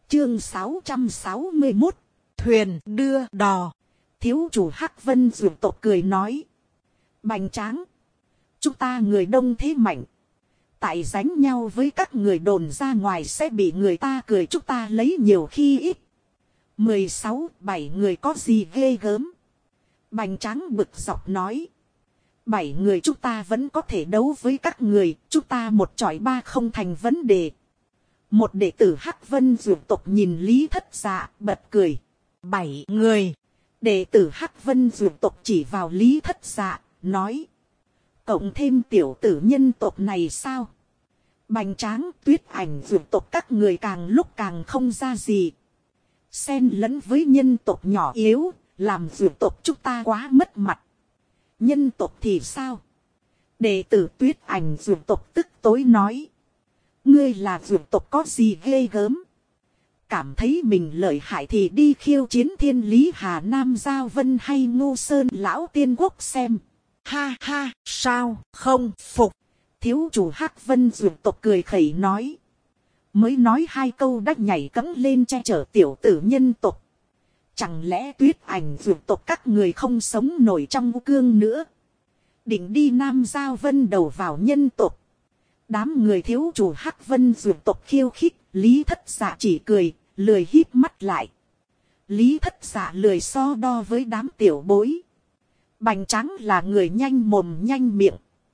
Chương 661, thuyền đưa đò. Thiếu chủ Hắc Vân Dược tộc cười nói. Bành Tráng, chúng ta người đông thế mạnh. Tại đánh nhau với các người đồn ra ngoài sẽ bị người ta cười, chúng ta lấy nhiều khi ít. 16-7 người có gì ghê gớm. Bành Tráng bực dọc nói. 7 người chúng ta vẫn có thể đấu với các người, chúng ta một chọi ba không thành vấn đề. Một đệ tử Hắc Vân Dược tộc nhìn Lý Thất Dạ bật cười. 7 người. Đệ tử Hắc Vân Dược tộc chỉ vào Lý Thất Dạ, nói. Cộng thêm tiểu tử nhân tộc này sao? Bành Tráng, Tuyết Ảnh Dược tộc các người càng lúc càng không ra gì. Xen lẫn với nhân tộc nhỏ yếu, làm dược tộc chúng ta quá mất mặt. Nhân tộc thì sao? Đệ tử Tuyết Ảnh dược tộc tức tối nói. Ngươi là dược tộc có gì ghê gớm? Cảm thấy mình lợi hại thì đi khiêu chiến Thiên Lý Hà Nam Giao Vân hay Ngô Sơn Lão Tiên Quốc xem. Ha ha, sao không phục? Thiếu chủ Hắc Vân dược tộc cười khẩy nói. Mới nói 2 câu đã nhảy cẫng lên che chở tiểu tử nhân tộc. Chẳng lẽ Tuyết Ảnh dược tộc các người không sống nổi trong cương nữa? Định đi Nam Giao Vân đầu vào nhân tộc. Đám người thiếu chủ Hắc Vân dược tộc khiêu khích, Lý Thất Dạ chỉ cười, lười híp mắt lại. Lý Thất Dạ lười so đo với đám tiểu bối. Bành Tráng là người nhanh mồm nhanh miệng.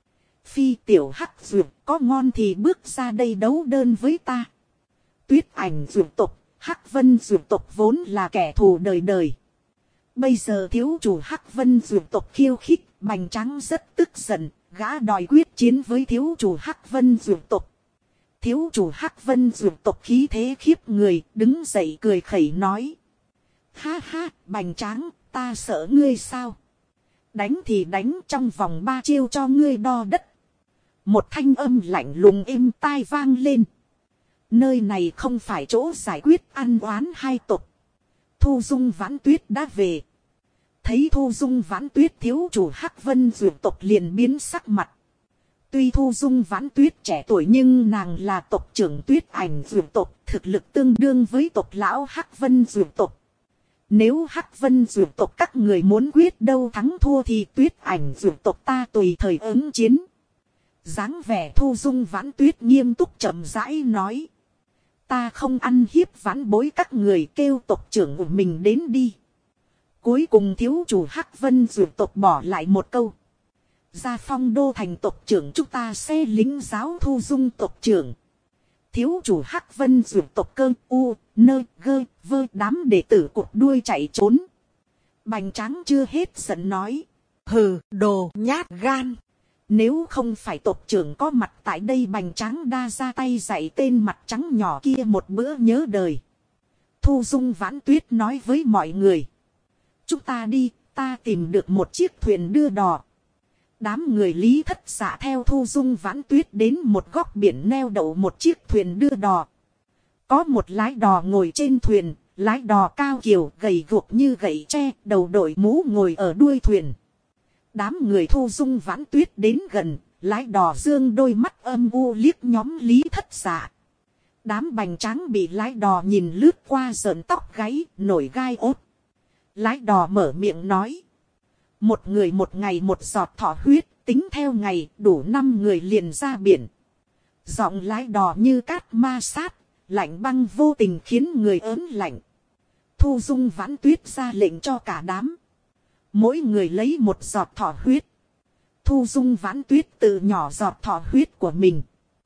Phi tiểu Hắc dược có ngon thì bước ra đây đấu đơn với ta. Tuyết Ảnh dược tộc, Hắc Vân dược tộc vốn là kẻ thù đời đời. Bây giờ thiếu chủ Hắc Vân dược tộc khiêu khích, Bành Tráng rất tức giận, gã đòi quyết chiến với thiếu chủ Hắc Vân dược tộc. Thiếu chủ Hắc Vân dược tộc khí thế khiếp người, đứng dậy cười khẩy nói. Ha ha, Bành Tráng, ta sợ ngươi sao? Đánh thì đánh, trong vòng 3 chiêu cho ngươi đo đất. Một thanh âm lạnh lùng êm tai vang lên. Nơi này không phải chỗ giải quyết ăn oán hai tộc. Thu Dung Vãn Tuyết đã về. Thấy Thu Dung Vãn Tuyết thiếu chủ Hắc Vân dược tộc liền biến sắc mặt. Tuy Thu Dung Vãn Tuyết trẻ tuổi nhưng nàng là tộc trưởng Tuyết Ảnh dược tộc, thực lực tương đương với tộc lão Hắc Vân dược tộc. Nếu Hắc Vân dược tộc các người muốn quyết đâu thắng thua thì Tuyết Ảnh dược tộc ta tùy thời ứng chiến. Dáng vẻ Thu Dung Vãn Tuyết nghiêm túc chậm rãi nói. Ta không ăn hiếp vãn bối các người, kêu tộc trưởng của mình đến đi. Cuối cùng thiếu chủ Hắc Vân dược tộc bỏ lại một câu. Ra Phong Đô thành tộc trưởng chúng ta sẽ lính giáo Thu Dung tộc trưởng. Thiếu chủ Hắc Vân dược tộc cơ u, nơ, gơ, vơ đám đệ tử cụt đuôi chạy trốn. Bành Tráng chưa hết giận nói. Hừ, đồ nhát gan. Nếu không phải tộc trưởng có mặt tại đây, Bành Tráng đa ra tay dạy tên mặt trắng nhỏ kia một bữa nhớ đời. Thu Dung Vãn Tuyết nói với mọi người. Chúng ta đi, ta tìm được một chiếc thuyền đưa đò. Đám người Lý Thất Dạ theo Thu Dung Vãn Tuyết đến một góc biển neo đậu một chiếc thuyền đưa đò. Có một lái đò ngồi trên thuyền, lái đò cao kiều gầy guộc như gậy tre, đầu đội mũ ngồi ở đuôi thuyền. Đám người Thu Dung Vãn Tuyết đến gần, lái đò dương đôi mắt âm u liếc nhóm Lý Thất Dạ. Đám Bành Tráng bị lái đò nhìn lướt qua sởn tóc gáy, nổi gai ốt. Lái đò mở miệng nói. Một người một ngày một giọt thọ huyết, tính theo ngày đủ 5 người liền ra biển. Giọng lái đò như cát ma sát, lạnh băng vô tình khiến người ớn lạnh. Thu Dung Vãn Tuyết ra lệnh cho cả đám. Mỗi người lấy một giọt thọ huyết. Thu Dung Vãn Tuyết tự nhỏ giọt thọ huyết của mình.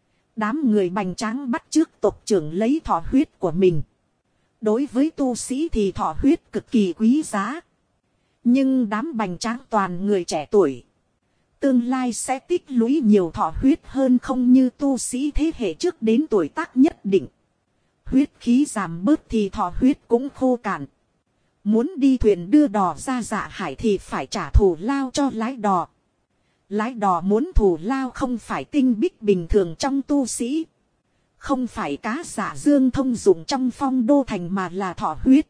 Đám người Bành Tráng bắt chước tộc trưởng lấy thọ huyết của mình. Đối với tu sĩ thì thọ huyết cực kỳ quý giá. Nhưng đám Bành Tráng toàn người trẻ tuổi. Tương lai sẽ tích lũy nhiều thọ huyết hơn, không như tu sĩ thế hệ trước đến tuổi tác nhất định. Huyết khí giảm bớt thì thọ huyết cũng khô cạn. Muốn đi thuyền đưa đò ra Dạ Hải thì phải trả thù lao cho lái đò. Lái đò muốn thù lao không phải tinh bích bình thường trong tu sĩ. Không phải cá dạ dương thông dụng trong Phong Đô thành mà là thọ huyết.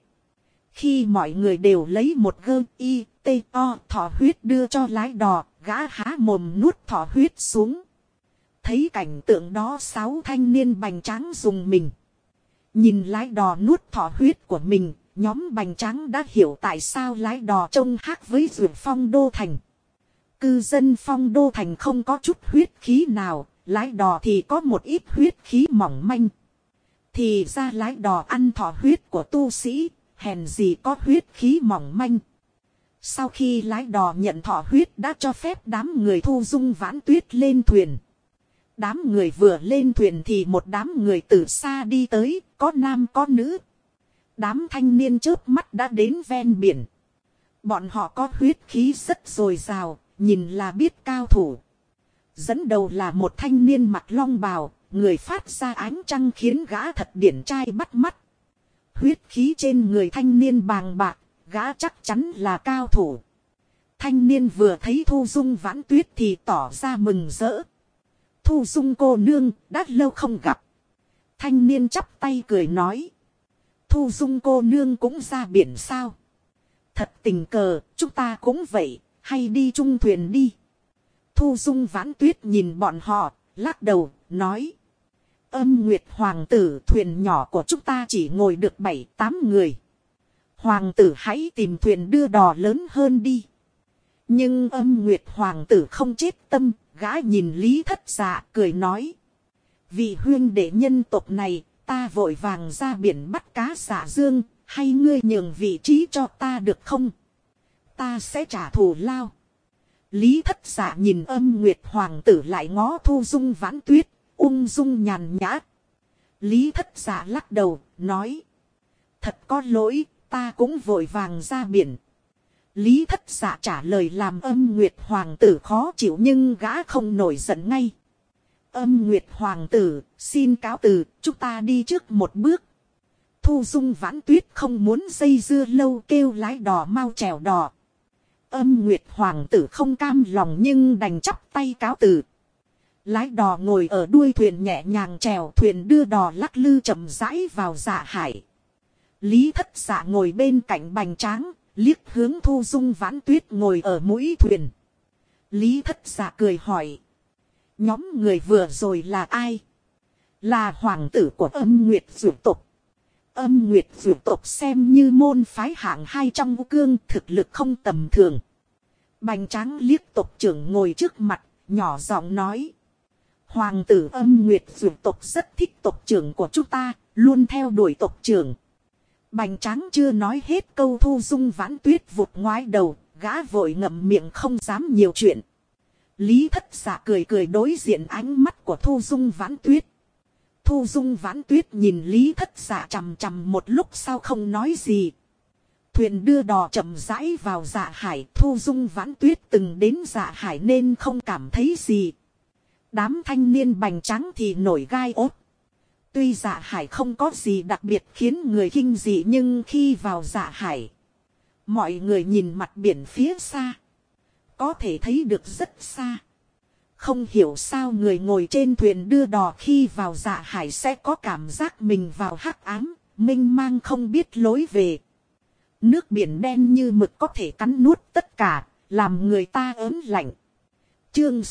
Khi mọi người đều lấy một gơ y tê o thọ huyết đưa cho lái đò, gã há mồm nuốt thọ huyết xuống. Thấy cảnh tượng đó 6 thanh niên Bành Tráng dùng mình. Nhìn lái đò nuốt thọ huyết của mình, nhóm bành tráng đã hiểu tại sao lái đò trông khác với ruộng Phong Đô Thành. Cư dân Phong Đô Thành không có chút huyết khí nào, lái đò thì có một ít huyết khí mỏng manh. Thì ra lái đò ăn thọ huyết của tu sĩ, hèn gì có huyết khí mỏng manh. Sau khi lái đò nhận thọ huyết đã cho phép đám người Thu Dung Vãn Tuyết lên thuyền. Đám người vừa lên thuyền thì một đám người từ xa đi tới, có nam có nữ. Đám thanh niên chớp mắt đã đến ven biển. Bọn họ có huyết khí rất dồi dào, nhìn là biết cao thủ. Dẫn đầu là một thanh niên mặc long bào, người phát ra ánh trăng khiến gã thật điển trai bắt mắt. Huyết khí trên người thanh niên bàng bạc, gã chắc chắn là cao thủ. Thanh niên vừa thấy Thu Dung Vãn Tuyết thì tỏ ra mừng rỡ. Thu Dung cô nương, đã lâu không gặp. Thanh niên chắp tay cười nói. Thu Dung cô nương cũng ra biển sao? Thật tình cờ, chúng ta cũng vậy, hay đi chung thuyền đi. Thu Dung Vãn Tuyết nhìn bọn họ, lắc đầu, nói. Âm Nguyệt Hoàng tử, thuyền nhỏ của chúng ta chỉ ngồi được 7-8 người. Hoàng tử hãy tìm thuyền đưa đò lớn hơn đi. Nhưng Âm Nguyệt Hoàng tử không chết tâm, gã nhìn Lý Thất Dạ cười nói. Vị huynh đệ nhân tộc này, ta vội vàng ra biển bắt cá xả dương, hay ngươi nhường vị trí cho ta được không? Ta sẽ trả thù lao. Lý Thất Dạ nhìn Âm Nguyệt Hoàng tử lại ngó Thu Dung Vãn Tuyết, ung dung nhàn nhã. Lý Thất Dạ lắc đầu, nói. Thật có lỗi, ta cũng vội vàng ra biển. Lý Thất Dạ trả lời làm Âm Nguyệt Hoàng tử khó chịu nhưng gã không nổi giận ngay. Âm Nguyệt Hoàng tử, xin cáo từ, chúng ta đi trước một bước. Thu Dung Vãn Tuyết không muốn dây dưa lâu kêu lái đò mau chèo đò. Âm Nguyệt Hoàng tử không cam lòng nhưng đành chắp tay cáo từ. Lái đò ngồi ở đuôi thuyền nhẹ nhàng chèo, thuyền đưa đò lắc lư chậm rãi vào Dạ Hải. Lý Thất Dạ ngồi bên cạnh bành tráng, liếc hướng Thu Dung Vãn Tuyết ngồi ở mũi thuyền. Lý Thất Dạ cười hỏi. Nhóm người vừa rồi là ai? Là hoàng tử của Âm Nguyệt Dụ tộc. Âm Nguyệt Dụ tộc xem như môn phái hạng 2 trong Vũ Cương, thực lực không tầm thường. Bành tráng liếc tộc trưởng ngồi trước mặt, nhỏ giọng nói. Hoàng tử Âm Nguyệt Dụ tộc rất thích tộc trưởng của chúng ta, luôn theo đuổi tộc trưởng. Bành tráng chưa nói hết câu Thu Dung Vãn Tuyết vụt ngoái đầu, gã vội ngậm miệng không dám nhiều chuyện. Lý Thất Dạ cười cười đối diện ánh mắt của Thu Dung Vãn Tuyết. Thu Dung Vãn Tuyết nhìn Lý Thất Dạ chằm chằm một lúc sau không nói gì. Thuyền đưa đò chậm rãi vào Dạ Hải. Thu Dung Vãn Tuyết từng đến Dạ Hải nên không cảm thấy gì. Đám thanh niên bành trắng thì nổi gai ốt. Tuy Dạ Hải không có gì đặc biệt khiến người kinh dị nhưng khi vào Dạ Hải, mọi người nhìn mặt biển phía xa, có thể thấy được rất xa. Không hiểu sao người ngồi trên thuyền đưa đò khi vào Dạ Hải sẽ có cảm giác mình vào hắc ám, mênh mang không biết lối về. Nước biển đen như mực có thể cắn nuốt tất cả, làm người ta ớn lạnh. Chương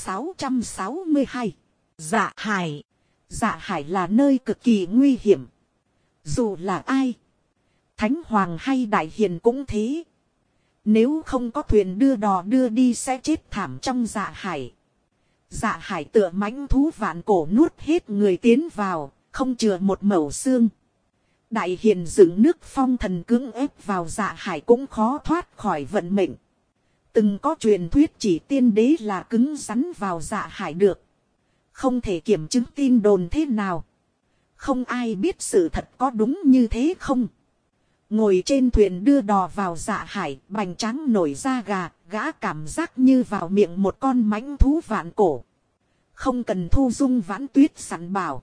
662. Dạ Hải. Dạ Hải là nơi cực kỳ nguy hiểm. Dù là ai, Thánh Hoàng hay Đại Hiền cũng thế. Nếu không có thuyền đưa đò đưa đi sẽ chết thảm trong Dạ Hải. Dạ Hải tựa mãnh thú vạn cổ nuốt hết người tiến vào, không chừa một mẩu xương. Đại Hiền dựng nước phong thần cưỡng ép vào Dạ Hải cũng khó thoát khỏi vận mệnh. Từng có truyền thuyết chỉ tiên đế là cứng rắn vào Dạ Hải được. Không thể kiểm chứng tin đồn thế nào. Không ai biết sự thật có đúng như thế không. Ngồi trên thuyền đưa đò vào Dạ Hải, bành trắng nổi da gà, gã cảm giác như vào miệng một con mãnh thú vạn cổ. Không cần Thu Dung Vãn Tuyết sẵn bảo.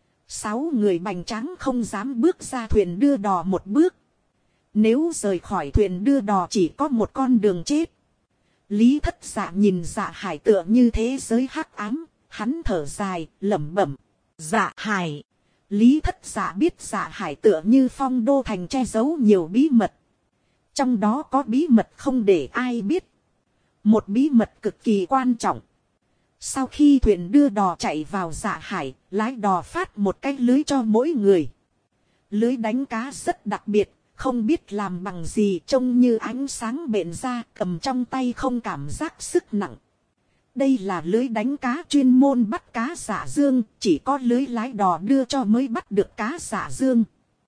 6 người bành trắng không dám bước ra thuyền đưa đò một bước. Nếu rời khỏi thuyền đưa đò chỉ có một con đường chết. Lý Thất Dạ nhìn Dạ Hải tựa như thế giới hắc ám, hắn thở dài, lẩm bẩm. Dạ Hải. Lý Thất Dạ biết Dạ Hải tựa như Phong Đô Thành che giấu nhiều bí mật. Trong đó có bí mật không để ai biết. Một bí mật cực kỳ quan trọng. Sau khi thuyền đưa đò chạy vào Dạ Hải, lái đò phát một cái lưới cho mỗi người. Lưới đánh cá rất đặc biệt, không biết làm bằng gì, trông như ánh sáng bện ra, cầm trong tay không cảm giác sức nặng. Đây là lưới đánh cá chuyên môn bắt cá xả dương, chỉ có lưới lái đò đưa cho mới bắt được cá xả dương.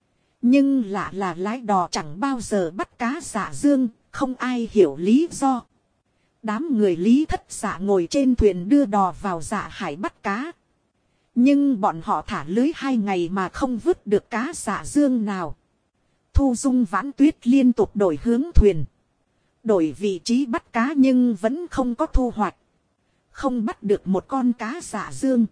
Nhưng lạ là lái đò chẳng bao giờ bắt cá xả dương, không ai hiểu lý do. Đám người Lý Thất Dạ ngồi trên thuyền đưa đò vào dạ hải bắt cá. Nhưng bọn họ thả lưới 2 ngày mà không vứt được cá xả dương nào. Thu Dung Vãn Tuyết liên tục đổi hướng thuyền, đổi vị trí bắt cá nhưng vẫn không có thu hoạch. Không bắt được một con cá xả dương.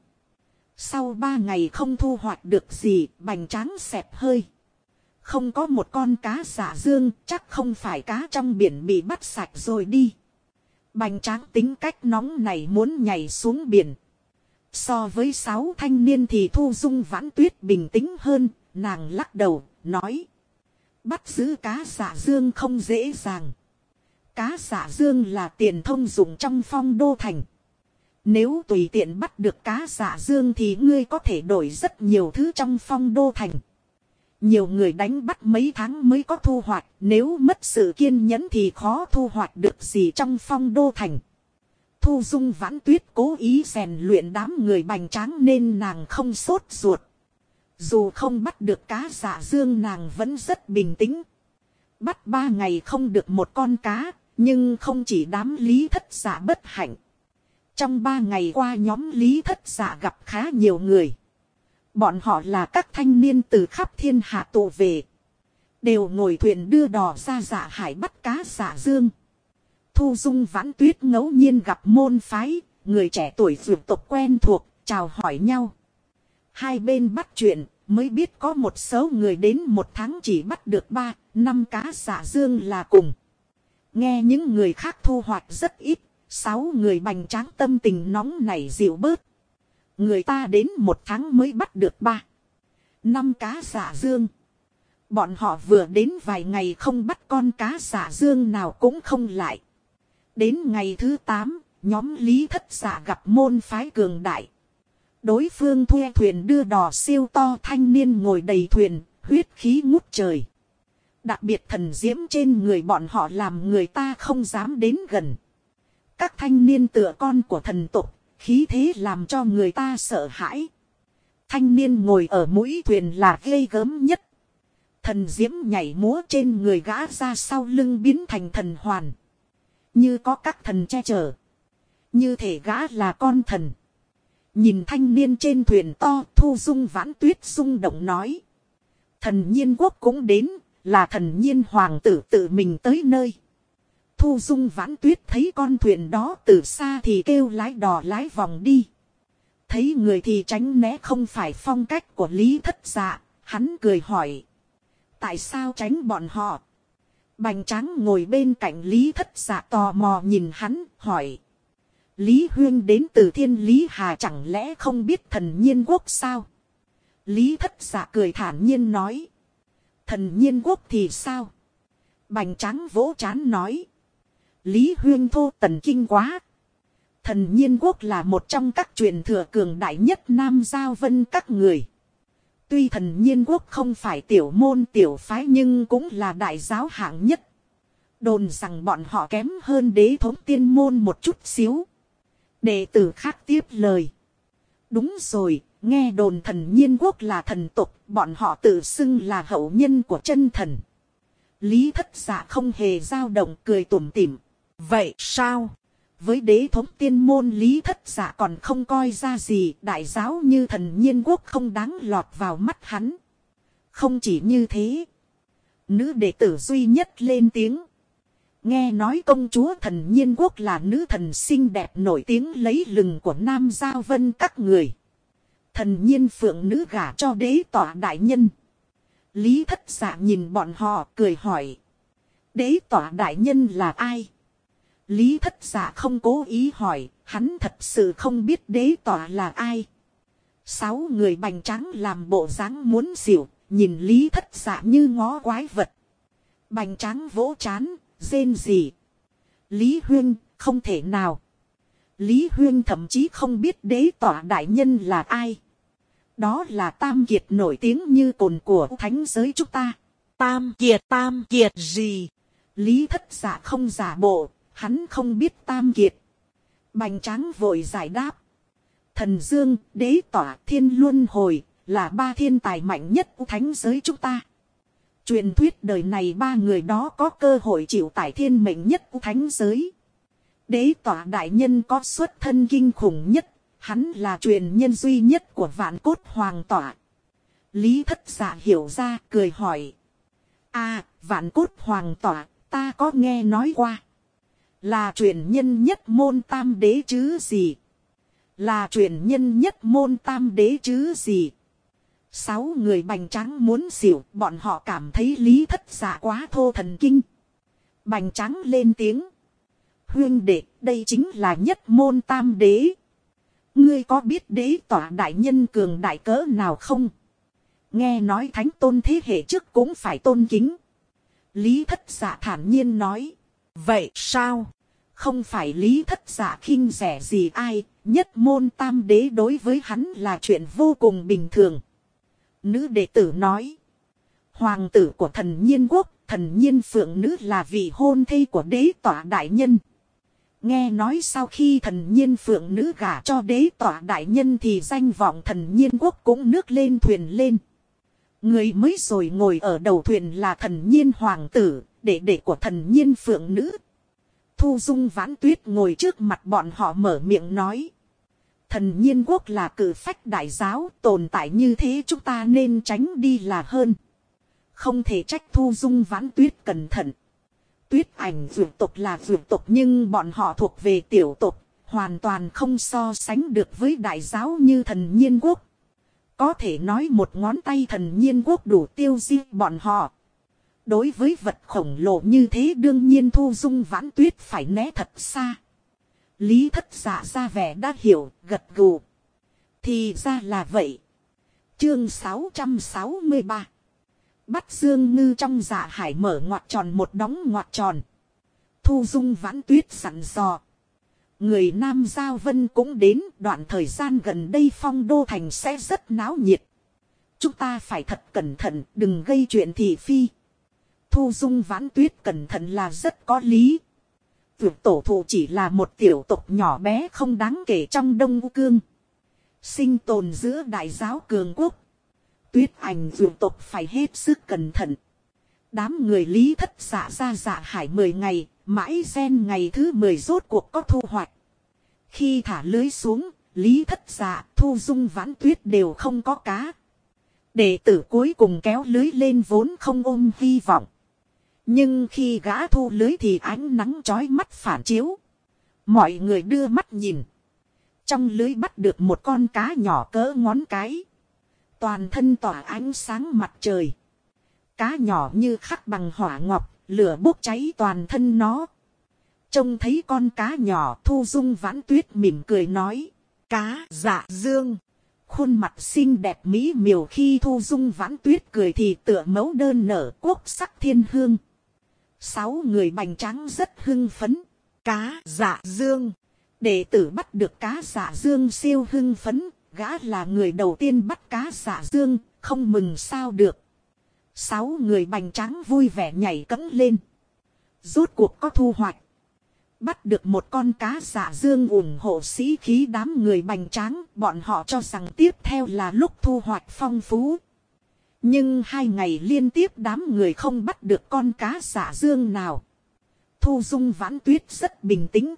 Sau 3 ngày không thu hoạch được gì, Bành Tráng xẹp hơi. Không có một con cá xả dương, chắc không phải cá trong biển bị bắt sạch rồi đi. Bành Tráng tính cách nóng này muốn nhảy xuống biển. So với 6 thanh niên thì Thu Dung Vãn Tuyết bình tĩnh hơn, nàng lắc đầu, nói. Bắt giữ cá xả dương không dễ dàng. Cá xả dương là tiền thông dụng trong Phong Đô Thành. Nếu tùy tiện bắt được cá xả dương thì ngươi có thể đổi rất nhiều thứ trong Phong Đô Thành. Nhiều người đánh bắt mấy tháng mới có thu hoạch, nếu mất sự kiên nhẫn thì khó thu hoạch được gì trong Phong Đô Thành. Thu Dung Vãn Tuyết cố ý rèn luyện đám người Bành Tráng nên nàng không sốt ruột. Dù không bắt được cá xả dương nàng vẫn rất bình tĩnh. Bắt 3 ngày không được một con cá, nhưng không chỉ đám Lý Thất Dạ bất hạnh. Trong 3 ngày qua nhóm Lý Thất Dạ gặp khá nhiều người. Bọn họ là các thanh niên từ khắp thiên hạ tụ về. Đều ngồi thuyền đưa đò ra dạ hải bắt cá xả dương. Thu Dung Vãn Tuyết ngẫu nhiên gặp môn phái, người trẻ tuổi vượt tộc quen thuộc, chào hỏi nhau. Hai bên bắt chuyện, mới biết có một số người đến 1 tháng chỉ bắt được 3-5 cá xả dương là cùng. Nghe những người khác thu hoạch rất ít, 6 người Bành Tráng tâm tình nóng nảy dịu bớt. Người ta đến 1 tháng mới bắt được 3-5 cá xả dương. Bọn họ vừa đến vài ngày không bắt con cá xả dương nào cũng không lại. Đến ngày thứ 8, nhóm Lý Thất Dạ gặp môn phái cường đại. Đối phương thuê thuyền đưa đò siêu to, thanh niên ngồi đầy thuyền, huyết khí ngút trời. Đặc biệt thần diễm trên người bọn họ làm người ta không dám đến gần. Các thanh niên tựa con của thần tộc, khí thế làm cho người ta sợ hãi. Thanh niên ngồi ở mũi thuyền là ghê gớm nhất. Thần diễm nhảy múa trên người gã ra sau lưng biến thành thần hoàn. Như có các thần che chở. Như thể gã là con thần. Nhìn thanh niên trên thuyền to, Thu Dung Vãn Tuyết rung động nói. Thần Nhiên Quốc cũng đến, là Thần Nhiên Hoàng tử tự mình tới nơi. Thu Dung Vãn Tuyết thấy con thuyền đó từ xa thì kêu lái đò lái vòng đi. Thấy người thì tránh né không phải phong cách của Lý Thất Dạ, hắn cười hỏi. Tại sao tránh bọn họ? Bành Tráng ngồi bên cạnh Lý Thất Dạ tò mò nhìn hắn, hỏi. Lý Huyên đến từ Thiên Lý Hà chẳng lẽ không biết Thần Nhiên Quốc sao? Lý Thất Dạ cười thản nhiên nói. Thần Nhiên Quốc thì sao? Bành Tráng vỗ trán nói. Lý Huyên thô tần kinh quá. Thần Nhiên Quốc là một trong các truyền thừa cường đại nhất Nam Giao Vân các người. Tuy Thần Nhiên Quốc không phải tiểu môn tiểu phái nhưng cũng là đại giáo hạng nhất. Đồn rằng bọn họ kém hơn Đế Thống Tiên Môn một chút xíu. Đệ tử khác tiếp lời. Đúng rồi, nghe đồn Thần Nhiên Quốc là thần tộc, bọn họ tự xưng là hậu nhân của chân thần. Lý Thất Dạ không hề dao động, cười tủm tỉm. Vậy sao? Với Đế Thống Tiên Môn Lý Thất Dạ còn không coi ra gì, đại giáo như Thần Nhiên Quốc không đáng lọt vào mắt hắn. Không chỉ như thế, nữ đệ tử duy nhất lên tiếng. Nghe nói công chúa Thần Nhiên Quốc là nữ thần xinh đẹp nổi tiếng lấy lừng của Nam Giao Vân các người. Thần Nhiên Phượng nữ gả cho đế tọa đại nhân. Lý Thất Dạ nhìn bọn họ cười hỏi. Đế tọa đại nhân là ai? Lý Thất Dạ không cố ý hỏi, hắn thật sự không biết đế tọa là ai. 6 người Bành Tráng làm bộ dáng muốn xỉu, nhìn Lý Thất Dạ như ngó quái vật. Bành Tráng vỗ trán, rên rỉ. Lý Huyên, không thể nào. Lý Huyên thậm chí không biết đế tọa đại nhân là ai. Đó là tam kiệt nổi tiếng như cồn của thánh giới chúng ta. Tam kiệt gì? Lý Thất Dạ không giả bộ, hắn không biết tam kiệt. Bành Tráng vội giải đáp. Thần Dương, Đế Tỏa, Thiên Luân Hồi là ba thiên tài mạnh nhất của thánh giới chúng ta. Truyền thuyết đời này ba người đó có cơ hội chịu tải thiên mệnh nhất của thánh giới. Đế Tỏa đại nhân có xuất thân kinh khủng nhất, hắn là truyền nhân duy nhất của Vạn Cốt Hoàng Tỏa. Lý Thất Dạ hiểu ra, cười hỏi. Vạn Cốt Hoàng Tỏa, ta có nghe nói qua. Là truyền nhân nhất môn tam đế chứ gì? Là truyền nhân nhất môn tam đế chứ gì? 6 người Bành Tráng muốn xỉu, bọn họ cảm thấy Lý Thất Dạ quá thô thần kinh. Bành Tráng lên tiếng. Huynh đệ, đây chính là nhất môn tam đế. Ngươi có biết Đế Tỏa đại nhân cường đại cỡ nào không? Nghe nói thánh tôn thế hệ trước cũng phải tôn kính. Lý Thất Dạ thản nhiên nói. Vậy sao? Không phải Lý Thất Dạ khinh rẻ gì ai, nhất môn tam đế đối với hắn là chuyện vô cùng bình thường. Nữ đệ tử nói. Hoàng tử của thần Nhiên quốc, thần Nhiên Phượng Nữ là vị hôn thê của Đế Tỏa đại nhân. Nghe nói sau khi thần Nhiên Phượng Nữ gả cho Đế Tỏa đại nhân thì danh vọng thần Nhiên quốc cũng nước lên thuyền lên. Người mới rồi ngồi ở đầu thuyền là thần Nhiên Hoàng tử, đệ đệ của thần Nhiên Phượng Nữ. Thu Dung Vãn Tuyết ngồi trước mặt bọn họ mở miệng nói. Thần Nhiên quốc là cử phách đại giáo, tồn tại như thế chúng ta nên tránh đi là hơn. Không thể trách Thu Dung Vãn Tuyết cẩn thận. Tuyết Ảnh vượt tộc là vượt tộc nhưng bọn họ thuộc về tiểu tộc, hoàn toàn không so sánh được với đại giáo như thần Nhiên quốc. Có thể nói một ngón tay thần Nhiên quốc đủ tiêu diệt bọn họ. Đối với vật khổng lồ như thế đương nhiên Thu Dung Vãn Tuyết phải né thật xa. Lý Thất Dạ ra vẻ đã hiểu, gật gù. Thì ra là vậy. Chương 663. Bắt Dương Ngư trong dạ hải mở ngoặc tròn một đóng ngoặc tròn. Thu Dung Vãn Tuyết sẵn dò. Người Nam Giao Vân cũng đến, đoạn thời gian gần đây Phong Đô Thành sẽ rất náo nhiệt. Chúng ta phải thật cẩn thận, đừng gây chuyện thị phi. Thu Dung Vãn Tuyết cẩn thận là rất có lý. Vượt tổ thụ chỉ là một tiểu tộc nhỏ bé không đáng kể trong Đông U Cương. Sinh tồn giữa đại giáo cường quốc. Tuyết Ảnh vượt tộc phải hết sức cẩn thận. Đám người Lý Thất Dạ ra dạ hải 10 ngày, mãi gen ngày thứ 10 rốt cuộc có thu hoạch. Khi thả lưới xuống, Lý Thất Dạ, Thu Dung Vãn Tuyết đều không có cá. Đệ tử cuối cùng kéo lưới lên vốn không ôm hy vọng. Nhưng khi gã thu lưới thì ánh nắng chói mắt phản chiếu. Mọi người đưa mắt nhìn. Trong lưới bắt được một con cá nhỏ cỡ ngón cái. Toàn thân tỏa ánh sáng mặt trời. Cá nhỏ như khắc bằng hỏa ngọc, lửa bốc cháy toàn thân nó. Trông thấy con cá nhỏ Thu Dung Vãn Tuyết mỉm cười nói. Cá Dạ Dương. Khuôn mặt xinh đẹp mỹ miều khi Thu Dung Vãn Tuyết cười thì tựa mẫu đơn nở quốc sắc thiên hương. 6 người Bành Tráng rất hưng phấn. Cá Dạ Dương. Đệ tử bắt được cá Dạ Dương siêu hưng phấn. Gã là người đầu tiên bắt cá Dạ Dương, không mừng sao được. 6 người Bành Tráng vui vẻ nhảy cẫng lên. Rốt cuộc có thu hoạch. Bắt được một con cá Dạ Dương ủng hộ sĩ khí đám người Bành Tráng. Bọn họ cho rằng tiếp theo là lúc thu hoạch phong phú. Nhưng 2 ngày liên tiếp đám người không bắt được con cá Dạ Dương nào. Thu Dung Vãn Tuyết rất bình tĩnh.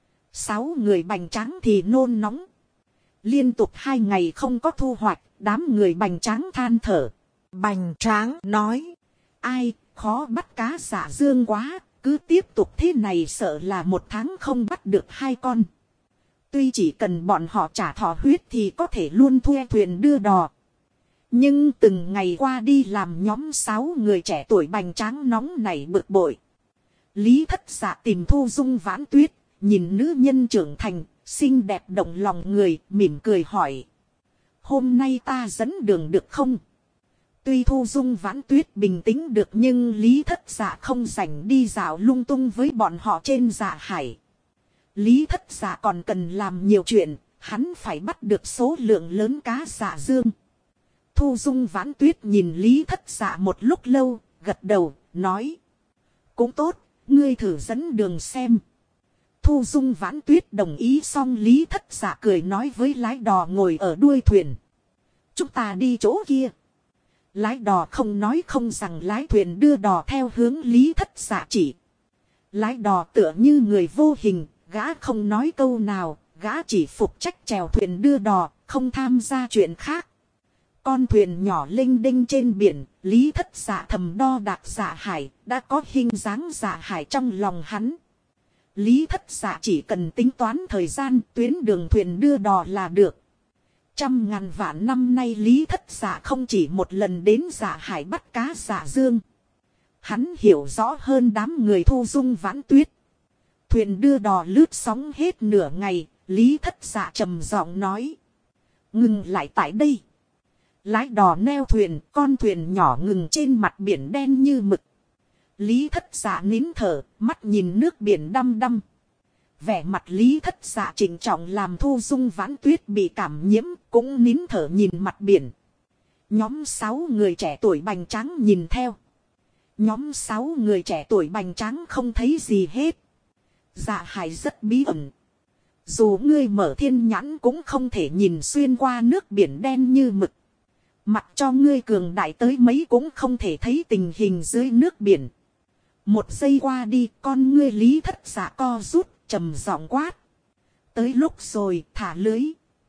6 người Bành Tráng thì nôn nóng. Liên tục 2 ngày không có thu hoạch, đám người Bành Tráng than thở. Bành Tráng nói. Ai, khó bắt cá Dạ Dương quá, cứ tiếp tục thế này sợ là 1 tháng không bắt được 2 con. Tuy chỉ cần bọn họ trả thọ huyết thì có thể luôn thuê thuyền đưa đò. Nhưng từng ngày qua đi làm nhóm 6 người trẻ tuổi Bành Tráng nóng nảy bực bội. Lý Thất Dạ tìm Thu Dung Vãn Tuyết, nhìn nữ nhân trưởng thành, xinh đẹp động lòng người, mỉm cười hỏi. Hôm nay ta dẫn đường được không? Tuy Thu Dung Vãn Tuyết bình tĩnh được nhưng Lý Thất Dạ không rảnh đi dạo lung tung với bọn họ trên dạ hải. Lý Thất Dạ còn cần làm nhiều chuyện, hắn phải bắt được số lượng lớn cá Dạ Dương. Thu Dung Vãn Tuyết nhìn Lý Thất Dạ một lúc lâu, gật đầu, nói. Cũng tốt, ngươi thử dẫn đường xem. Thu Dung Vãn Tuyết đồng ý xong Lý Thất Dạ cười nói với lái đò ngồi ở đuôi thuyền. Chúng ta đi chỗ kia. Lái đò không nói không rằng lái thuyền đưa đò theo hướng Lý Thất Dạ chỉ. Lái đò tựa như người vô hình, gã không nói câu nào, gã chỉ phụ trách chèo thuyền đưa đò, không tham gia chuyện khác. Con thuyền nhỏ lênh đênh trên biển, Lý Thất Dạ thầm đo đạc Dạ Hải, đã có hình dáng Dạ Hải trong lòng hắn. Lý Thất Dạ chỉ cần tính toán thời gian, tuyến đường thuyền đưa đò là được. Trăm ngàn vạn năm nay Lý Thất Dạ không chỉ một lần đến Dạ Hải bắt cá Dạ Dương. Hắn hiểu rõ hơn đám người Thu Dung Vãn Tuyết. Thuyền đưa đò lướt sóng hết nửa ngày, Lý Thất Dạ trầm giọng nói. Ngừng lại tại đây. Lái đò neo thuyền, con thuyền nhỏ ngừng trên mặt biển đen như mực. Lý Thất Dạ nín thở, mắt nhìn nước biển đăm đăm. Vẻ mặt Lý Thất Dạ trịnh trọng làm Thu Dung Vãn Tuyết bị cảm nhiễm, cũng nín thở nhìn mặt biển. Nhóm 6 người trẻ tuổi bành tráng nhìn theo. Nhóm 6 người trẻ tuổi bành tráng không thấy gì hết. Dạ Hải rất bí ẩn. Dù ngươi mở thiên nhãn cũng không thể nhìn xuyên qua nước biển đen như mực. Mặc cho ngươi cường đại tới mấy cũng không thể thấy tình hình dưới nước biển. Một giây qua đi, con ngươi Lý Thất Dạ co rút, trầm giọng quát. Tới lúc rồi, thả lưới.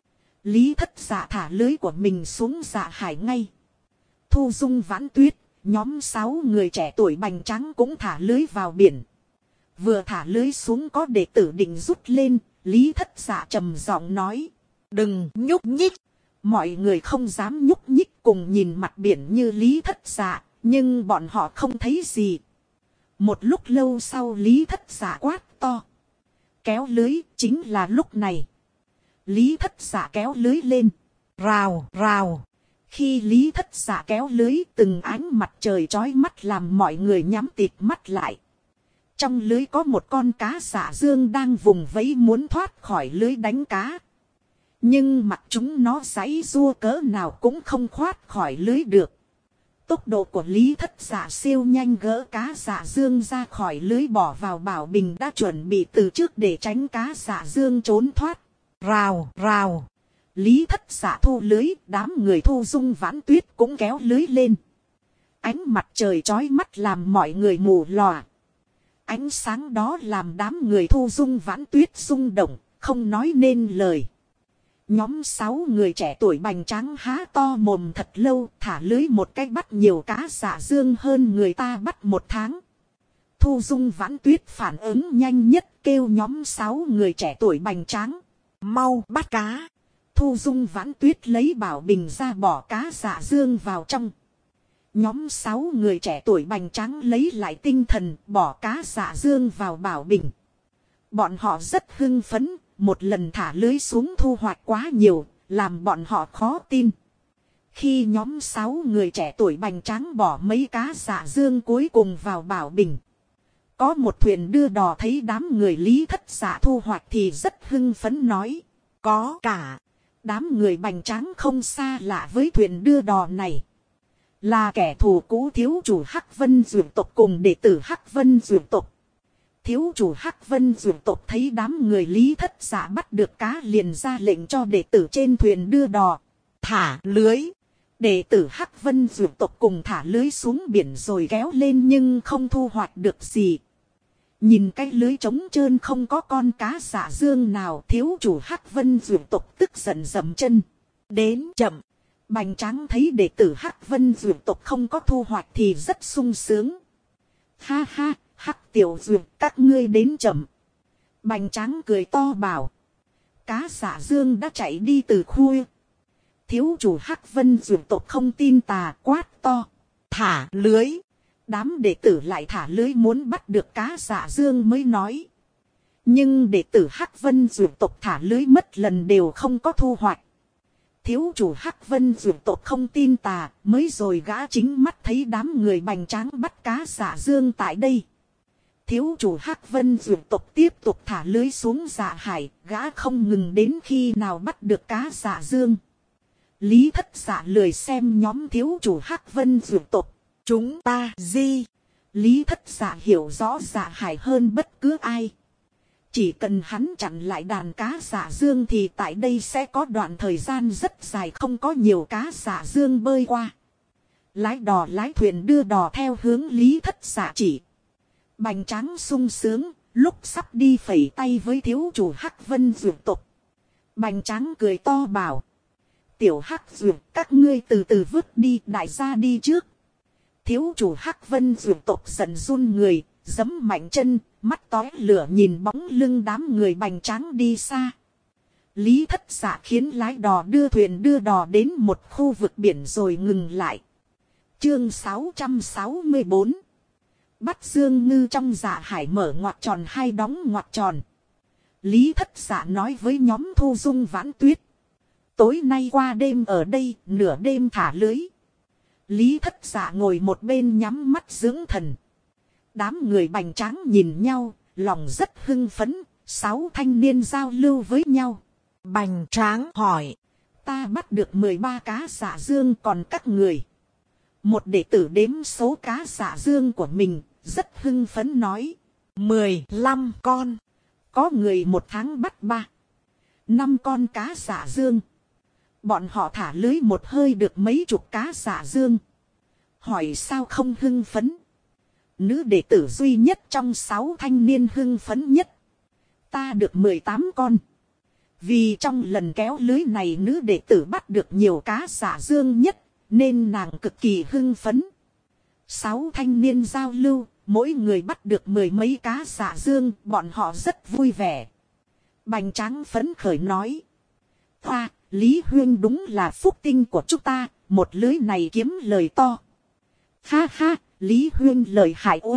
Lý Thất Dạ thả lưới của mình xuống Dạ Hải ngay. Thu Dung Vãn Tuyết, nhóm 6 người trẻ tuổi bành trắng cũng thả lưới vào biển. Vừa thả lưới xuống có đệ tử định rút lên, Lý Thất Dạ trầm giọng nói. Đừng nhúc nhích. Mọi người không dám nhúc nhích cùng nhìn mặt biển như Lý Thất Dạ, nhưng bọn họ không thấy gì. Một lúc lâu sau Lý Thất Dạ quát to. Kéo lưới, chính là lúc này. Lý Thất Dạ kéo lưới lên. Rào, rào. Khi Lý Thất Dạ kéo lưới, từng ánh mặt trời chói mắt làm mọi người nhắm tịt mắt lại. Trong lưới có một con cá Dạ Dương đang vùng vẫy muốn thoát khỏi lưới đánh cá. Nhưng mặc chúng nó giãy giụa cỡ nào cũng không thoát khỏi lưới được. Tốc độ của Lý Thất Dạ siêu nhanh, gỡ cá Dạ Dương ra khỏi lưới bỏ vào bảo bình đã chuẩn bị từ trước để tránh cá Dạ Dương trốn thoát. Rào, rào. Lý Thất Dạ thu lưới, đám người Thu Dung Vãn Tuyết cũng kéo lưới lên. Ánh mặt trời chói mắt làm mọi người mù lòa. Ánh sáng đó làm đám người Thu Dung Vãn Tuyết rung động, không nói nên lời. Nhóm 6 người trẻ tuổi bành tráng há to mồm thật lâu, thả lưới một cách bắt nhiều cá Dạ Dương hơn người ta bắt một tháng. Thu Dung Vãn Tuyết phản ứng nhanh nhất, kêu nhóm 6 người trẻ tuổi bành tráng. Mau bắt cá. Thu Dung Vãn Tuyết lấy bảo bình ra bỏ cá Dạ Dương vào trong. Nhóm 6 người trẻ tuổi bành tráng lấy lại tinh thần, bỏ cá Dạ Dương vào bảo bình. Bọn họ rất hưng phấn. Một lần thả lưới xuống thu hoạch quá nhiều, làm bọn họ khó tin. Khi nhóm 6 người trẻ tuổi bành tráng bỏ mấy cá Dạ Dương cuối cùng vào bảo bình. Có một thuyền đưa đò thấy đám người Lý Thất Dạ thu hoạch thì rất hưng phấn nói. Có cả. Đám người bành tráng không xa lạ với thuyền đưa đò này. Là kẻ thù cũ thiếu chủ Hắc Vân Dược tộc cùng đệ tử Hắc Vân Dược tộc. Thiếu chủ Hắc Vân Dược tộc thấy đám người Lý Thất Dạ bắt được cá liền ra lệnh cho đệ tử trên thuyền đưa đò. Thả lưới. Đệ tử Hắc Vân Dược tộc cùng thả lưới xuống biển rồi kéo lên nhưng không thu hoạch được gì. Nhìn cái lưới trống trơn không có con cá Dạ Dương nào, thiếu chủ Hắc Vân Dược tộc tức giận dậm chân. Đến chậm. Bành tráng thấy đệ tử Hắc Vân Dược tộc không có thu hoạch thì rất sung sướng. Ha ha. Hắc tiểu dược các ngươi đến chậm. Bành tráng cười to bảo. Cá Dạ Dương đã chạy đi từ khuya. Thiếu chủ Hắc Vân dược tộc không tin tà quát to. Thả lưới. Đám đệ tử lại thả lưới muốn bắt được cá Dạ Dương mới nói. Nhưng đệ tử Hắc Vân dược tộc thả lưới mất lần đều không có thu hoạch. Thiếu chủ Hắc Vân dược tộc không tin tà, mới rồi gã chính mắt thấy đám người bành tráng bắt cá Dạ Dương tại đây. Thiếu chủ Hắc Vân Dược tộc tiếp tục thả lưới xuống Dạ Hải, gã không ngừng đến khi nào bắt được cá Dạ Dương. Lý Thất Dạ lười xem nhóm thiếu chủ Hắc Vân dược tộc. Chúng ta di. Lý Thất Dạ hiểu rõ Dạ Hải hơn bất cứ ai. Chỉ cần hắn chặn lại đàn cá Dạ Dương thì tại đây sẽ có đoạn thời gian rất dài không có nhiều cá Dạ Dương bơi qua. Lái đò lái thuyền đưa đò theo hướng Lý Thất Dạ chỉ. Bành Tráng sung sướng, lúc sắp đi phẩy tay với thiếu chủ Hắc Vân dược tộc. Bành Tráng cười to bảo. Tiểu Hắc dược, các ngươi từ từ vứt đi, đại gia đi trước. Thiếu chủ Hắc Vân dược tộc giận run người, giẫm mạnh chân, mắt tóe lửa nhìn bóng lưng đám người Bành Tráng đi xa. Lý Thất Dạ khiến lái đò đưa thuyền đưa đò đến một khu vực biển rồi ngừng lại. Chương 664. Bắt Dương Ngư trong Dạ Hải mở ngoặc tròn hay đóng ngoặc tròn. Lý Thất Dạ nói với nhóm Thu Dung Vãn Tuyết. Tối nay qua đêm ở đây, nửa đêm thả lưới. Lý Thất Dạ ngồi một bên nhắm mắt dưỡng thần. Đám người Bành Tráng nhìn nhau, lòng rất hưng phấn, 6 thanh niên giao lưu với nhau. Bành Tráng hỏi. Ta bắt được 13 cá Dạ Dương, còn các người. Một đệ tử đếm số cá Dạ Dương của mình, rất hưng phấn nói. 15 con. Có người một tháng bắt 3, 5 con cá Dạ Dương. Bọn họ thả lưới một hơi được mấy chục cá Dạ Dương. Hỏi sao không hưng phấn? Nữ đệ tử duy nhất trong 6 thanh niên hưng phấn nhất. Ta được 18 con. Vì trong lần kéo lưới này nữ đệ tử bắt được nhiều cá Dạ Dương nhất, nên nàng cực kỳ hưng phấn. 6 thanh niên giao lưu, mỗi người bắt được 10 mấy cá Dạ Dương, bọn họ rất vui vẻ. Bành Tráng phấn khởi nói. Hoa, Lý Huyên đúng là phúc tinh của chúng ta, một lưới này kiếm lời to. Ha ha, Lý Huyên lời hại ô.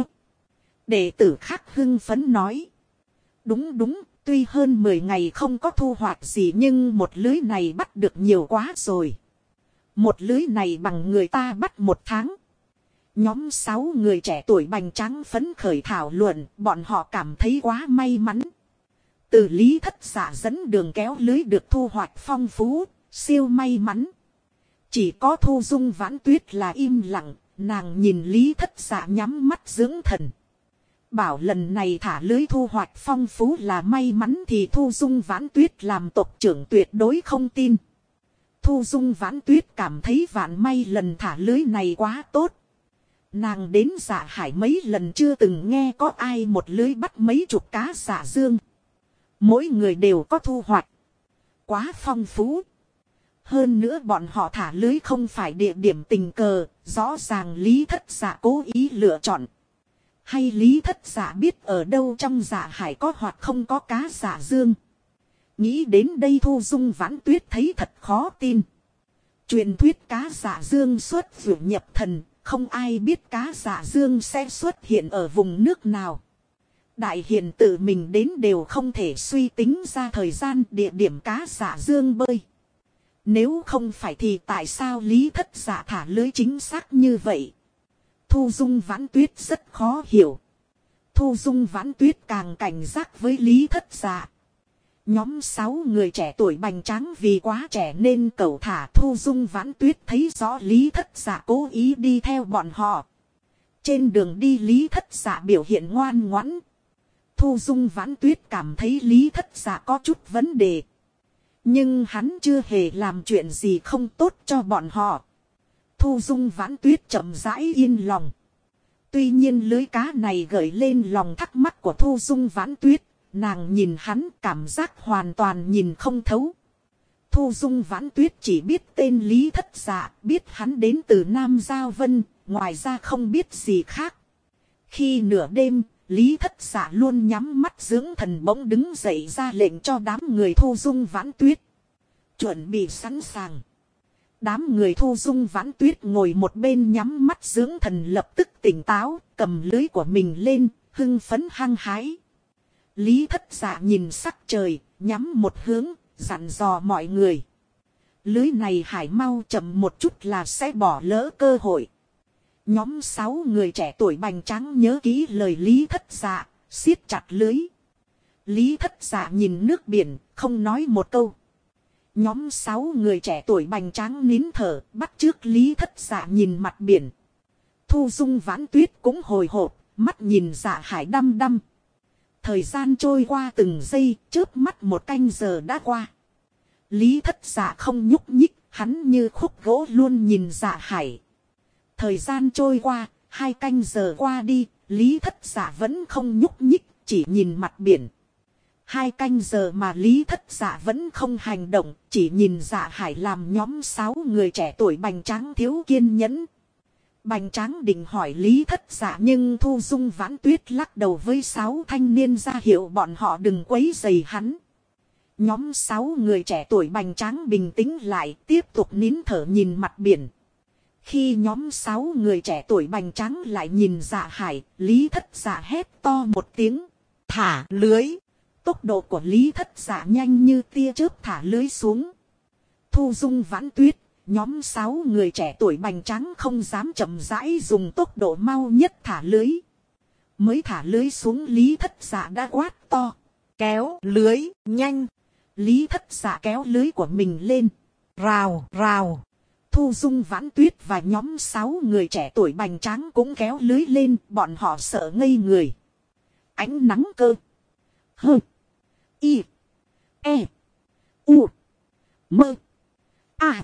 Đệ tử khác hưng phấn nói. Đúng đúng, tuy hơn 10 ngày không có thu hoạch gì nhưng một lưới này bắt được nhiều quá rồi. Một lưới này bằng người ta bắt 1 tháng. Nhóm 6 người trẻ tuổi Bành Tráng phấn khởi thảo luận, bọn họ cảm thấy quá may mắn. Từ Lý Thất Dạ dẫn đường kéo lưới được thu hoạch phong phú, siêu may mắn. Chỉ có Thu Dung Vãn Tuyết là im lặng, nàng nhìn Lý Thất Dạ nhắm mắt dưỡng thần. Bảo lần này thả lưới thu hoạch phong phú là may mắn thì Thu Dung Vãn Tuyết làm tộc trưởng tuyệt đối không tin. Thu Dung Vãn Tuyết cảm thấy vạn may lần thả lưới này quá tốt. Nàng đến Dạ Hải mấy lần chưa từng nghe có ai một lưới bắt mấy chục cá Dạ Dương. Mỗi người đều có thu hoạch. Quá phong phú. Hơn nữa bọn họ thả lưới không phải địa điểm tình cờ, rõ ràng Lý Thất Dạ cố ý lựa chọn. Hay Lý Thất Dạ biết ở đâu trong Dạ Hải có hoặc không có cá Dạ Dương. Nghĩ đến đây Thu Dung Vãn Tuyết thấy thật khó tin. Truyền thuyết cá Dạ Dương xuất vượt nhập thần, không ai biết cá Dạ Dương sẽ xuất hiện ở vùng nước nào. Đại hiền tự mình đến đều không thể suy tính ra thời gian địa điểm cá Dạ Dương bơi. Nếu không phải thì tại sao Lý Thất Dạ thả lưới chính xác như vậy? Thu Dung Vãn Tuyết rất khó hiểu. Thu Dung Vãn Tuyết càng cảnh giác với Lý Thất Dạ. Nhóm 6 người trẻ tuổi Bành Tráng vì quá trẻ nên cẩu thả. Thu Dung Vãn Tuyết thấy rõ Lý Thất Dạ cố ý đi theo bọn họ. Trên đường đi Lý Thất Dạ biểu hiện ngoan ngoãn. Thu Dung Vãn Tuyết cảm thấy Lý Thất Dạ có chút vấn đề. Nhưng hắn chưa hề làm chuyện gì không tốt cho bọn họ. Thu Dung Vãn Tuyết chậm rãi yên lòng. Tuy nhiên lưới cá này gợi lên lòng thắc mắc của Thu Dung Vãn Tuyết. Nàng nhìn hắn cảm giác hoàn toàn nhìn không thấu. Thu Dung Vãn Tuyết chỉ biết tên Lý Thất Dạ, biết hắn đến từ Nam Giao Vân, ngoài ra không biết gì khác. Khi nửa đêm, Lý Thất Dạ luôn nhắm mắt dưỡng thần bỗng đứng dậy ra lệnh cho đám người Thu Dung Vãn Tuyết. Chuẩn bị sẵn sàng. Đám người Thu Dung Vãn Tuyết ngồi một bên nhắm mắt dưỡng thần lập tức tỉnh táo, cầm lưới của mình lên, hưng phấn hăng hái. Lý Thất Dạ nhìn sắc trời, nhắm một hướng, dặn dò mọi người. Lưới này hải mau chậm một chút là sẽ bỏ lỡ cơ hội. Nhóm 6 người trẻ tuổi Bành Tráng nhớ kỹ lời Lý Thất Dạ, siết chặt lưới. Lý Thất Dạ nhìn nước biển, không nói một câu. Nhóm 6 người trẻ tuổi bành tráng nín thở, bắt chước Lý Thất Dạ nhìn mặt biển. Thu Dung Vãn Tuyết cũng hồi hộp, mắt nhìn Dạ Hải đăm đăm. Thời gian trôi qua từng giây, chớp mắt 1 canh giờ đã qua. Lý Thất Dạ không nhúc nhích, hắn như khúc gỗ luôn nhìn Dạ Hải. Thời gian trôi qua, 2 canh giờ qua đi, Lý Thất Dạ vẫn không nhúc nhích, chỉ nhìn mặt biển. 2 canh giờ mà Lý Thất Dạ vẫn không hành động, chỉ nhìn Dạ Hải làm nhóm 6 người trẻ tuổi bành tráng thiếu kiên nhẫn. Bành tráng định hỏi Lý Thất Dạ nhưng Thu Dung Vãn Tuyết lắc đầu với 6 thanh niên ra hiệu bọn họ đừng quấy rầy hắn. Nhóm 6 người trẻ tuổi bành tráng bình tĩnh lại, tiếp tục nín thở nhìn mặt biển. Khi nhóm 6 người trẻ tuổi bành tráng lại nhìn Dạ Hải, Lý Thất Dạ hét to một tiếng, thả lưới. Tốc độ của Lý Thất Dạ nhanh như tia chớp thả lưới xuống. Thu Dung Vãn Tuyết, nhóm 6 người trẻ tuổi bành tráng không dám chậm rãi dùng tốc độ mau nhất thả lưới. Mới thả lưới xuống Lý Thất Dạ đã quát to, kéo lưới, nhanh. Lý Thất Dạ kéo lưới của mình lên. Rào, rào. Thu Dung Vãn Tuyết và nhóm 6 người trẻ tuổi bành tráng cũng kéo lưới lên, bọn họ sợ ngây người. Ánh nắng cơ. Hơ. Y. E. U. Mơ. A.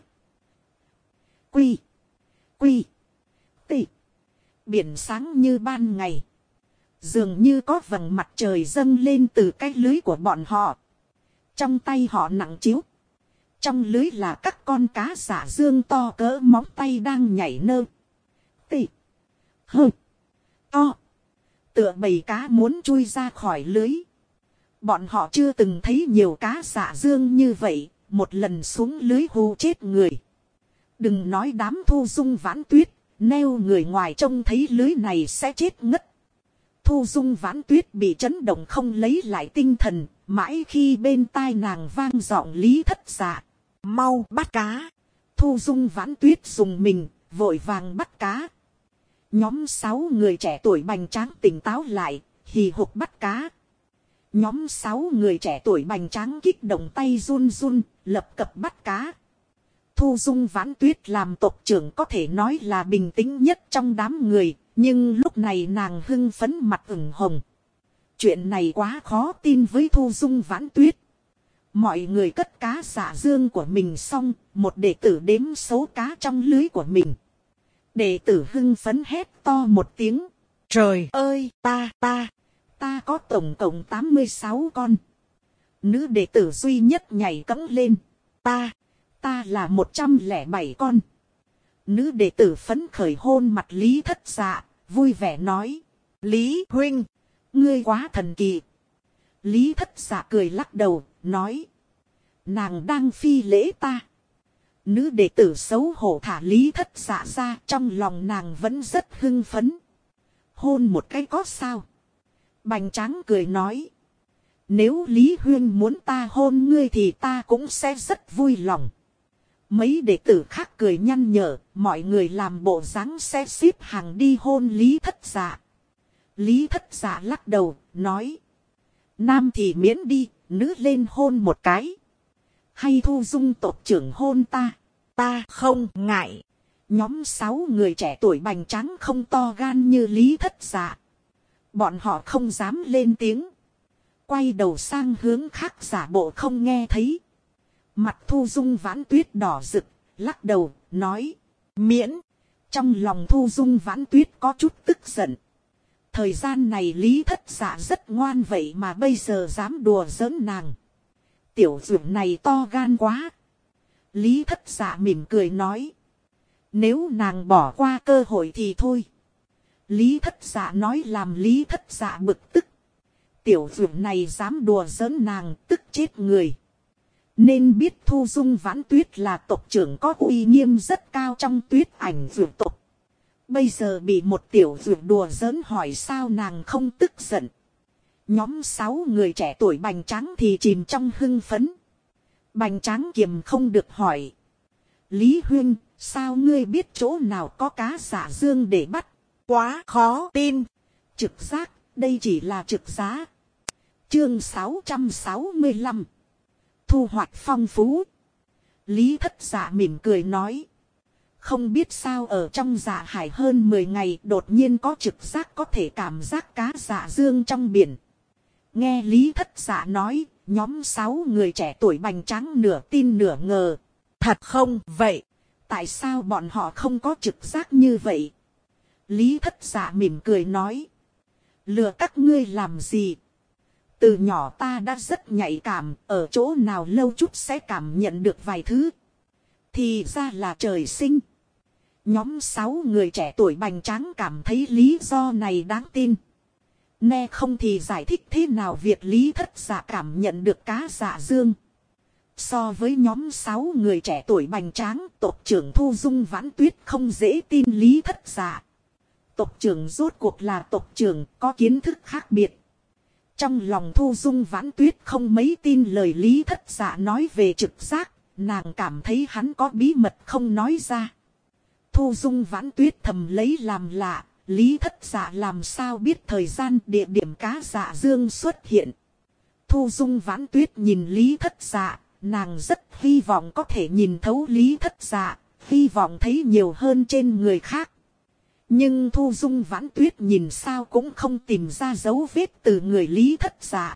Quy. Quy. T. Biển sáng như ban ngày. Dường như có vầng mặt trời dâng lên từ cái lưới của bọn họ. Trong tay họ nặng chiếu. Trong lưới là các con cá xả dương to cỡ móng tay đang nhảy nơ. Tị. Hơ. To. Tựa bầy cá muốn chui ra khỏi lưới. Bọn họ chưa từng thấy nhiều cá xả dương như vậy. Một lần xuống lưới hù chết người. Đừng nói đám Thu Dung Vãn Tuyết. Neo người ngoài trông thấy lưới này sẽ chết ngất. Thu Dung Vãn Tuyết bị chấn động không lấy lại tinh thần. Mãi khi bên tai nàng vang giọng Lý Thất Dạ. Mau bắt cá. Thu Dung Vãn Tuyết dùng mình, vội vàng bắt cá. Nhóm 6 người trẻ tuổi bành tráng tỉnh táo lại, hì hục bắt cá. Nhóm 6 người trẻ tuổi bành tráng kích động tay run run, lập cập bắt cá. Thu Dung Vãn Tuyết làm tộc trưởng có thể nói là bình tĩnh nhất trong đám người, nhưng lúc này nàng hưng phấn mặt ửng hồng. Chuyện này quá khó tin với Thu Dung Vãn Tuyết. Mọi người cất cá xả dương của mình xong, một đệ tử đếm số cá trong lưới của mình. Đệ tử hưng phấn hét to một tiếng. Trời ơi, ta có tổng cộng 86 con. Nữ đệ tử duy nhất nhảy cẫng lên. Ta là 107 con. Nữ đệ tử phấn khởi hôn mặt Lý Thất Dạ, vui vẻ nói. Lý huynh, ngươi quá thần kỳ. Lý Thất Dạ cười lắc đầu, nói. Nàng đang phi lễ ta. Nữ đệ tử xấu hổ thả Lý Thất Dạ ra, trong lòng nàng vẫn rất hưng phấn. Hôn một cái có sao? Bành tráng cười nói. Nếu Lý huynh muốn ta hôn ngươi thì ta cũng sẽ rất vui lòng. Mấy đệ tử khác cười nhăn nhở, mọi người làm bộ dáng sẽ xếp hàng đi hôn Lý Thất Dạ. Lý Thất Dạ lắc đầu, nói. Nam thì miễn đi, nữ lên hôn một cái. Hay Thu Dung tộc trưởng hôn ta. Ta không ngại. Nhóm 6 người trẻ tuổi bành tráng không to gan như Lý Thất Dạ. Bọn họ không dám lên tiếng. Quay đầu sang hướng khác giả bộ không nghe thấy. Mặt Thu Dung Vãn Tuyết đỏ rực, lắc đầu, nói. Miễn. Trong lòng Thu Dung Vãn Tuyết có chút tức giận. Thời gian này Lý Thất Dạ rất ngoan vậy mà bây giờ dám đùa giỡn nàng. Tiểu dưỡng này to gan quá. Lý Thất Dạ mỉm cười nói. Nếu nàng bỏ qua cơ hội thì thôi. Lý Thất Dạ nói làm Lý Thất Dạ bực tức. Tiểu dưỡng này dám đùa giỡn nàng, tức chết người. Nên biết Thu Dung Vãn Tuyết là tộc trưởng có uy nghiêm rất cao trong Tuyết Ảnh dưỡng tộc. Bây giờ bị một tiểu dưỡng đùa giỡn hỏi sao nàng không tức giận. Nhóm 6 người trẻ tuổi bành tráng thì chìm trong hưng phấn. Bành tráng kiềm không được hỏi. Lý huynh, sao ngươi biết chỗ nào có cá xả dương để bắt? Quá khó tin. Trực giác, đây chỉ là trực giá. Chương 665. Thu hoạch phong phú. Lý Thất Dạ mỉm cười nói. Không biết sao ở trong dạ hải hơn 10 ngày đột nhiên có trực giác có thể cảm giác cá dạ dương trong biển. Nghe Lý Thất Dạ nói, nhóm 6 người trẻ tuổi bành tráng nửa tin nửa ngờ. Thật không vậy? Tại sao bọn họ không có trực giác như vậy? Lý Thất Dạ mỉm cười nói. Lừa các ngươi làm gì? Từ nhỏ ta đã rất nhạy cảm, ở chỗ nào lâu chút sẽ cảm nhận được vài thứ. Thì ra là trời sinh. Nhóm 6 người trẻ tuổi bành tráng cảm thấy lý do này đáng tin. Nghe không thì giải thích thế nào việc Lý Thất Dạ cảm nhận được cá dạ dương. So với nhóm 6 người trẻ tuổi bành tráng, tộc trưởng Thu Dung Vãn Tuyết không dễ tin Lý Thất Dạ. Tộc trưởng rốt cuộc là tộc trưởng, có kiến thức khác biệt. Trong lòng Thu Dung Vãn Tuyết không mấy tin lời Lý Thất Dạ nói về trực giác, nàng cảm thấy hắn có bí mật không nói ra. Thu Dung Vãn Tuyết thầm lấy làm lạ, Lý Thất Dạ làm sao biết thời gian địa điểm cá dạ dương xuất hiện. Thu Dung Vãn Tuyết nhìn Lý Thất Dạ, nàng rất hy vọng có thể nhìn thấu Lý Thất Dạ, hy vọng thấy nhiều hơn trên người khác. Nhưng Thu Dung Vãn Tuyết nhìn sao cũng không tìm ra dấu vết từ người Lý Thất Dạ.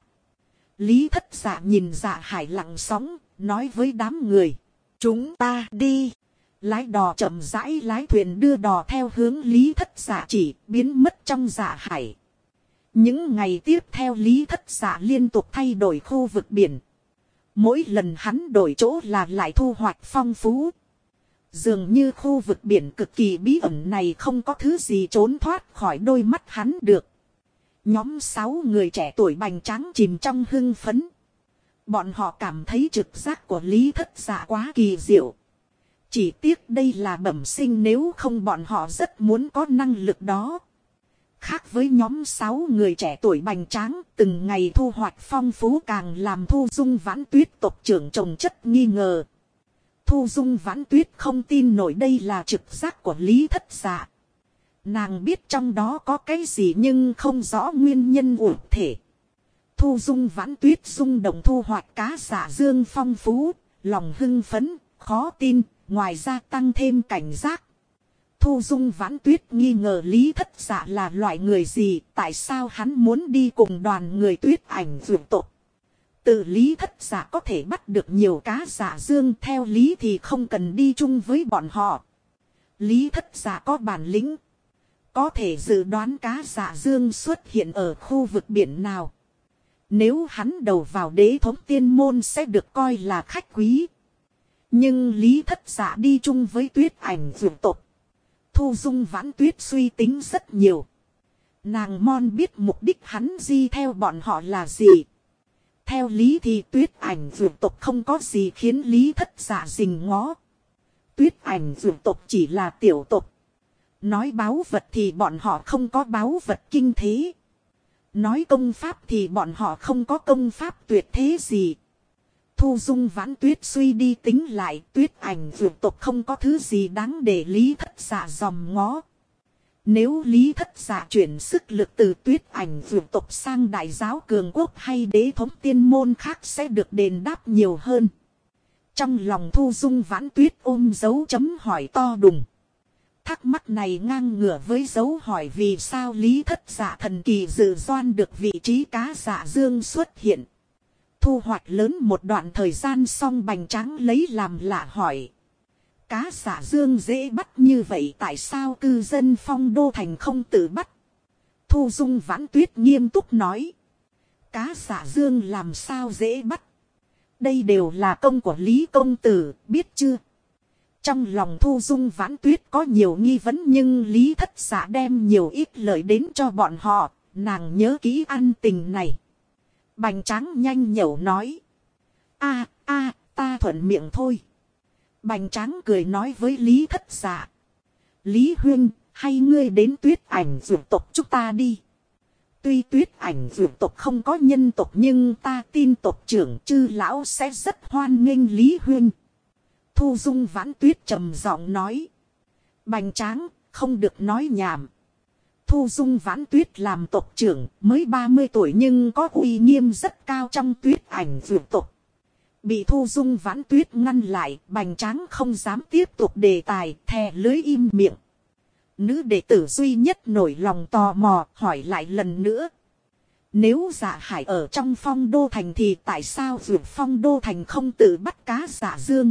Lý Thất Dạ nhìn Dạ Hải lặng sóng, nói với đám người. Chúng ta đi. Lái đò chậm rãi lái thuyền đưa đò theo hướng Lý Thất Dạ chỉ, biến mất trong Dạ Hải. Những ngày tiếp theo Lý Thất Dạ liên tục thay đổi khu vực biển. Mỗi lần hắn đổi chỗ là lại thu hoạch phong phú. Dường như khu vực biển cực kỳ bí ẩn này không có thứ gì trốn thoát khỏi đôi mắt hắn được. Nhóm 6 người trẻ tuổi bành tráng chìm trong hưng phấn. Bọn họ cảm thấy trực giác của Lý Thất Dạ quá kỳ diệu. Chỉ tiếc đây là bẩm sinh, nếu không bọn họ rất muốn có năng lực đó. Khác với nhóm 6 người trẻ tuổi bành tráng, từng ngày thu hoạch phong phú càng làm Thu Dung Vãn Tuyết tộc trưởng trồng chất nghi ngờ. Thu Dung Vãn Tuyết không tin nổi đây là trực giác của Lý Thất Dạ. Nàng biết trong đó có cái gì nhưng không rõ nguyên nhân cụ thể. Thu Dung Vãn Tuyết rung động thu hoạch cá dạ dương phong phú, lòng hưng phấn, khó tin, ngoài ra tăng thêm cảnh giác. Thu Dung Vãn Tuyết nghi ngờ Lý Thất Dạ là loại người gì, tại sao hắn muốn đi cùng đoàn người Tuyết Ảnh vượt tộc. Từ Lý Thất Dạ có thể bắt được nhiều cá dạ dương, theo lý thì không cần đi chung với bọn họ. Lý Thất Dạ có bản lĩnh, có thể dự đoán cá dạ dương xuất hiện ở khu vực biển nào. Nếu hắn đầu vào Đế Thống Tiên Môn sẽ được coi là khách quý. Nhưng Lý Thất Dạ đi chung với Tuyết Ảnh vượt tộc. Thu Dung Vãn Tuyết suy tính rất nhiều. Nàng mon biết mục đích hắn di theo bọn họ là gì. Theo lý thì Tuyết Ảnh vượt tộc không có gì khiến Lý Thất Dạ rình ngó. Tuyết Ảnh vượt tộc chỉ là tiểu tộc. Nói báu vật thì bọn họ không có báu vật kinh thế. Nói công pháp thì bọn họ không có công pháp tuyệt thế gì. Thu Dung Vãn Tuyết suy đi tính lại, Tuyết Ảnh vượt tộc không có thứ gì đáng để Lý Thất Dạ dòm ngó. Nếu Lý Thất Dạ chuyển sức lực từ Tuyết Ảnh vượt tộc sang Đại Giáo Cường Quốc hay Đế Thống Tiên Môn khác sẽ được đền đáp nhiều hơn. Trong lòng Thu Dung Vãn Tuyết ôm dấu chấm hỏi to đùng. Thắc mắc này ngang ngửa với dấu hỏi vì sao Lý Thất Dạ thần kỳ dự đoán được vị trí cá dạ dương xuất hiện. Thu hoạch lớn một đoạn thời gian xong bành tráng lấy làm lạ hỏi. Cá dạ dương dễ bắt như vậy tại sao cư dân Phong Đô Thành không tự bắt? Thu Dung Vãn Tuyết nghiêm túc nói. Cá dạ dương làm sao dễ bắt? Đây đều là công của Lý Công Tử, biết chưa? Trong lòng Thu Dung Vãn Tuyết có nhiều nghi vấn nhưng Lý Thất Dạ đem nhiều ít lợi đến cho bọn họ, nàng nhớ kỹ ăn tình này. Bành tráng nhanh nhẩu nói. Ta thuận miệng thôi. Bành tráng cười nói với Lý Thất Dạ. Lý Huynh, hay ngươi đến Tuyết Ảnh vượt tộc chúng ta đi. Tuy Tuyết Ảnh vượt tộc không có nhân tộc nhưng ta tin tộc trưởng Chư Lão sẽ rất hoan nghênh Lý Huynh. Thu Dung Vãn Tuyết trầm giọng nói. Bành tráng, không được nói nhảm. Thu Dung Vãn Tuyết làm tộc trưởng mới 30 tuổi nhưng có uy nghiêm rất cao trong Tuyết Ảnh vượt tộc. Bị Thu Dung Vãn Tuyết ngăn lại, Bành Tráng không dám tiếp tục đề tài, thè lưới im miệng. Nữ đệ tử duy nhất nổi lòng tò mò, hỏi lại lần nữa. Nếu Dạ Hải ở trong Phong Đô Thành thì tại sao vượt Phong Đô Thành không tự bắt cá Dạ Dương?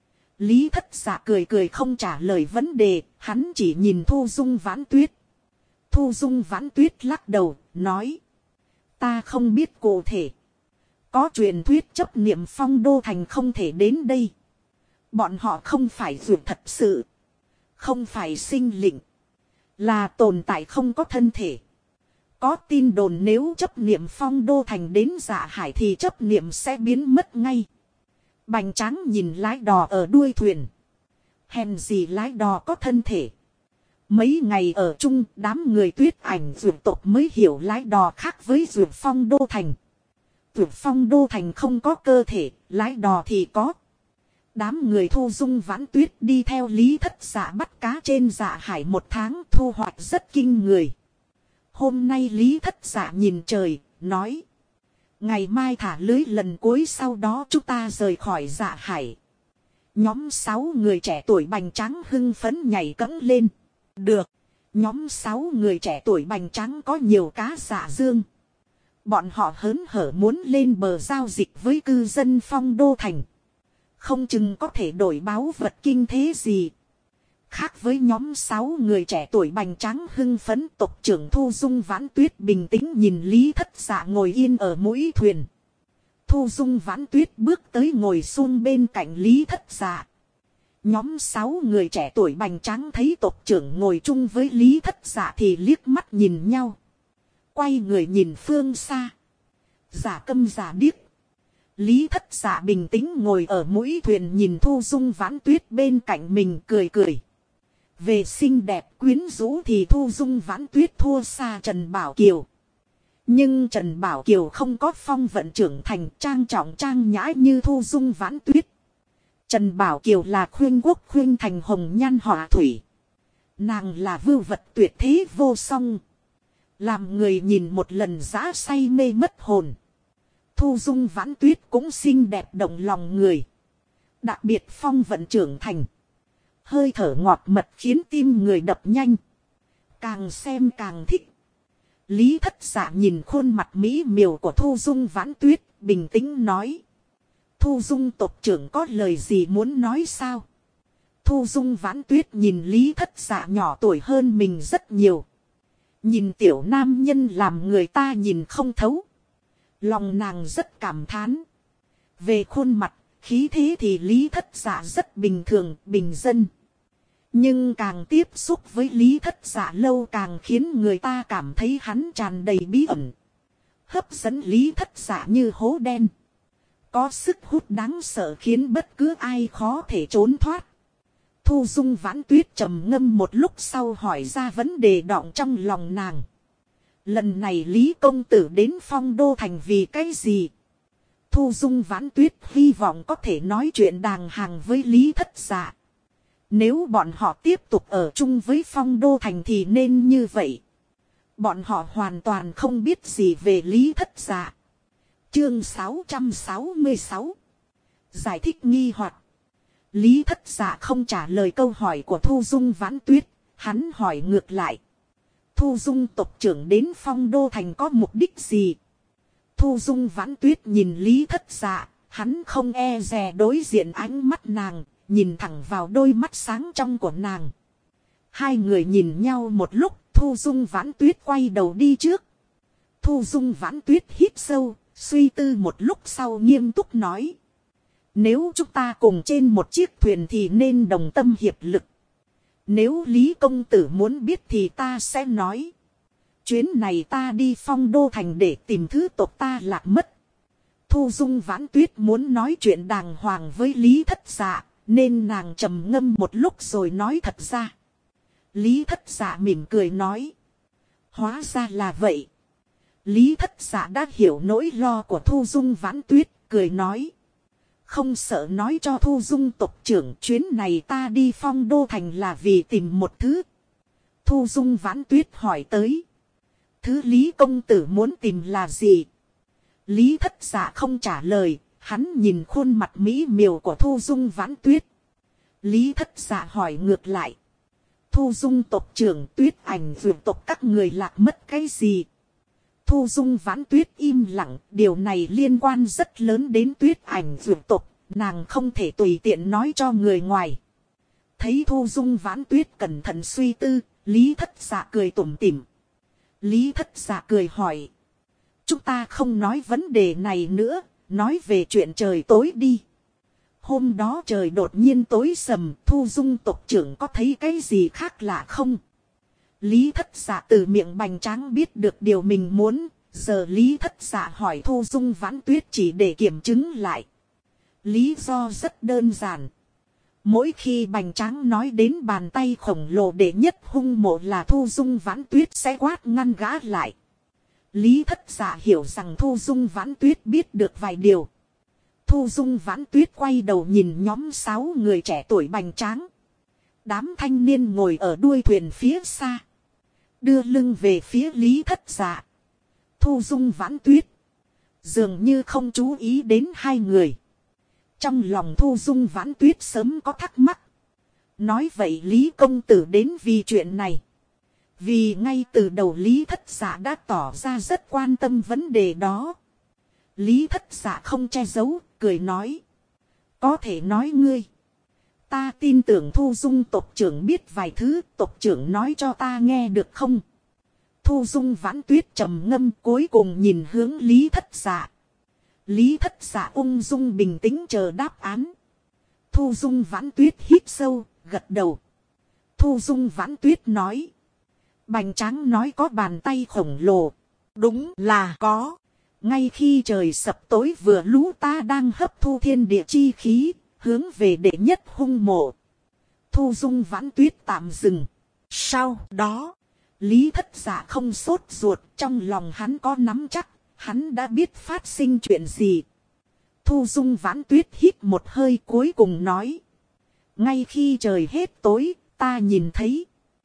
Lý Thất Dạ cười cười không trả lời vấn đề, hắn chỉ nhìn Thu Dung Vãn Tuyết. Thu Dung Vãn Tuyết lắc đầu, nói. Ta không biết cụ thể. Có truyền thuyết chấp niệm Phong Đô Thành không thể đến đây. Bọn họ không phải vượt thật sự. Không phải sinh linh. Là tồn tại không có thân thể. Có tin đồn nếu chấp niệm Phong Đô Thành đến Dạ Hải thì chấp niệm sẽ biến mất ngay. Bành Tráng nhìn lái đò ở đuôi thuyền. Hèn gì lái đò có thân thể. Mấy ngày ở chung, đám người Tuyết Ảnh vượt tộc mới hiểu lái đò khác với vượt Phong Đô Thành. Vượt Phong Đô Thành không có cơ thể, lái đò thì có. Đám người Thu Dung Vãn Tuyết đi theo Lý Thất Dạ bắt cá trên Dạ Hải 1 tháng, thu hoạch rất kinh người. Hôm nay Lý Thất Dạ nhìn trời, nói. Ngày mai thả lưới lần cuối, sau đó chúng ta rời khỏi Dạ Hải. Nhóm 6 người trẻ tuổi Bành Tráng hưng phấn nhảy cẫng lên. Được, nhóm 6 người trẻ tuổi Bành Tráng có nhiều cá Dạ Dương. Bọn họ hớn hở muốn lên bờ giao dịch với cư dân Phong Đô Thành. Không chừng có thể đổi báu vật kinh thế gì. Khác với nhóm 6 người trẻ tuổi Bành Tráng hưng phấn, tộc trưởng Thu Dung Vãn Tuyết bình tĩnh nhìn Lý Thất Dạ ngồi yên ở mũi thuyền. Thu Dung Vãn Tuyết bước tới ngồi xuống bên cạnh Lý Thất Dạ. Nhóm 6 người trẻ tuổi Bành Tráng thấy tộc trưởng ngồi chung với Lý Thất Dạ thì liếc mắt nhìn nhau. Quay người nhìn phương xa. Giả câm giả điếc. Lý Thất Dạ bình tĩnh ngồi ở mũi thuyền nhìn Thu Dung Vãn Tuyết bên cạnh mình cười cười. Về xinh đẹp quyến rũ thì Thu Dung Vãn Tuyết thua xa Trần Bảo Kiều. Nhưng Trần Bảo Kiều không có phong vận trưởng thành trang trọng trang nhã như Thu Dung Vãn Tuyết. Trần Bảo Kiều là khuyên quốc khuyên thành hồng nhan họa thủy. Nàng là vưu vật tuyệt thế vô song. Làm người nhìn một lần dã say mê mất hồn. Thu Dung Vãn Tuyết cũng xinh đẹp động lòng người. Đặc biệt phong vận trưởng thành. Hơi thở ngọt mật khiến tim người đập nhanh. Càng xem càng thích. Lý Thất Dạ nhìn khuôn mặt mỹ miều của Thu Dung Vãn Tuyết, bình tĩnh nói. Thu Dung tộc trưởng có lời gì muốn nói sao? Thu Dung Vãn Tuyết nhìn Lý Thất Dạ nhỏ tuổi hơn mình rất nhiều. Nhìn tiểu nam nhân làm người ta nhìn không thấu. Lòng nàng rất cảm thán. Về khuôn mặt, khí thế thì Lý Thất Dạ rất bình thường, bình dân. Nhưng càng tiếp xúc với Lý Thất Dạ lâu càng khiến người ta cảm thấy hắn tràn đầy bí ẩn. Hấp dẫn Lý Thất Dạ như hố đen. Có sức hút đáng sợ khiến bất cứ ai khó thể trốn thoát. Thu Dung Vãn Tuyết trầm ngâm một lúc sau hỏi ra vấn đề đọng trong lòng nàng. Lần này Lý công tử đến Phong Đô Thành vì cái gì? Thu Dung Vãn Tuyết hy vọng có thể nói chuyện đàng hoàng với Lý Thất Dạ. Nếu bọn họ tiếp tục ở chung với Phong Đô Thành thì nên như vậy. Bọn họ hoàn toàn không biết gì về Lý Thất Dạ. Chương 666. Giải thích nghi hoặc. Lý Thất Dạ không trả lời câu hỏi của Thu Dung Vãn Tuyết. Hắn hỏi ngược lại. Thu Dung tộc trưởng đến Phong Đô Thành có mục đích gì? Thu Dung Vãn Tuyết nhìn Lý Thất Dạ. Hắn không e dè đối diện ánh mắt nàng. Nhìn thẳng vào đôi mắt sáng trong của nàng. Hai người nhìn nhau một lúc. Thu Dung Vãn Tuyết quay đầu đi trước. Thu Dung Vãn Tuyết hít sâu. Suy tư một lúc sau nghiêm túc nói. Nếu chúng ta cùng trên một chiếc thuyền thì nên đồng tâm hiệp lực. Nếu Lý công tử muốn biết thì ta sẽ nói. Chuyến này ta đi Phong Đô Thành để tìm thứ tộc ta lạc mất. Thu Dung Vãn Tuyết muốn nói chuyện đàng hoàng với Lý Thất Dạ. Nên nàng trầm ngâm một lúc rồi nói thật ra. Lý Thất Dạ mỉm cười nói. Hóa ra là vậy. Lý Thất Dạ đã hiểu nỗi lo của Thu Dung Vãn Tuyết, cười nói. Không sợ nói cho Thu Dung tộc trưởng chuyến này ta đi Phong Đô Thành là vì tìm một thứ. Thu Dung Vãn Tuyết hỏi tới. Thứ Lý công tử muốn tìm là gì? Lý Thất Dạ không trả lời, Hắn nhìn khuôn mặt mỹ miều của Thu Dung Vãn Tuyết. Lý Thất Dạ hỏi ngược lại. Thu Dung tộc trưởng, Tuyết Ảnh vượt tộc các người lạc mất cái gì? Thu Dung Vãn Tuyết im lặng, điều này liên quan rất lớn đến Tuyết Ảnh vượt tộc, nàng không thể tùy tiện nói cho người ngoài. Thấy Thu Dung Vãn Tuyết cẩn thận suy tư, Lý Thất Dạ cười tủm tỉm. Lý Thất Dạ cười hỏi. Chúng ta không nói vấn đề này nữa, nói về chuyện trời tối đi. Hôm đó trời đột nhiên tối sầm, Thu Dung tộc trưởng có thấy cái gì khác lạ không? Lý Thất Dạ từ miệng Bành Tráng biết được điều mình muốn, giờ Lý Thất Dạ hỏi Thu Dung Vãn Tuyết chỉ để kiểm chứng lại. Lý do rất đơn giản. Mỗi khi Bành Tráng nói đến bàn tay khổng lồ đệ nhất hung mộ là Thu Dung Vãn Tuyết sẽ quát ngăn gã lại. Lý Thất Dạ hiểu rằng Thu Dung Vãn Tuyết biết được vài điều. Thu Dung Vãn Tuyết quay đầu nhìn nhóm 6 người trẻ tuổi Bành Tráng. Đám thanh niên ngồi ở đuôi thuyền phía xa. Đưa lưng về phía Lý Thất Dạ. Thu Dung Vãn Tuyết dường như không chú ý đến hai người. Trong lòng Thu Dung Vãn Tuyết sớm có thắc mắc. Nói vậy Lý công tử đến vì chuyện này. Vì ngay từ đầu Lý Thất Dạ đã tỏ ra rất quan tâm vấn đề đó. Lý Thất Dạ không che giấu, cười nói. Có thể nói ngươi. Ta tin tưởng Thu Dung tộc trưởng biết vài thứ, tộc trưởng nói cho ta nghe được không? Thu Dung Vãn Tuyết trầm ngâm cuối cùng nhìn hướng Lý Thất Dạ. Lý Thất Dạ ung dung bình tĩnh chờ đáp án. Thu Dung Vãn Tuyết hít sâu, gật đầu. Thu Dung Vãn Tuyết nói. Bành Tráng nói có bàn tay khổng lồ. Đúng là có. Ngay khi trời sập tối vừa lú ta đang hấp thu thiên địa chi khí, hướng về đệ nhất hung mộ. Thu Dung Vãn Tuyết tạm dừng. Sau đó, Lý Thất Dạ không sốt ruột, trong lòng hắn có nắm chắc, hắn đã biết phát sinh chuyện gì. Thu Dung Vãn Tuyết hít một hơi cuối cùng nói. Ngay khi trời hết tối, ta nhìn thấy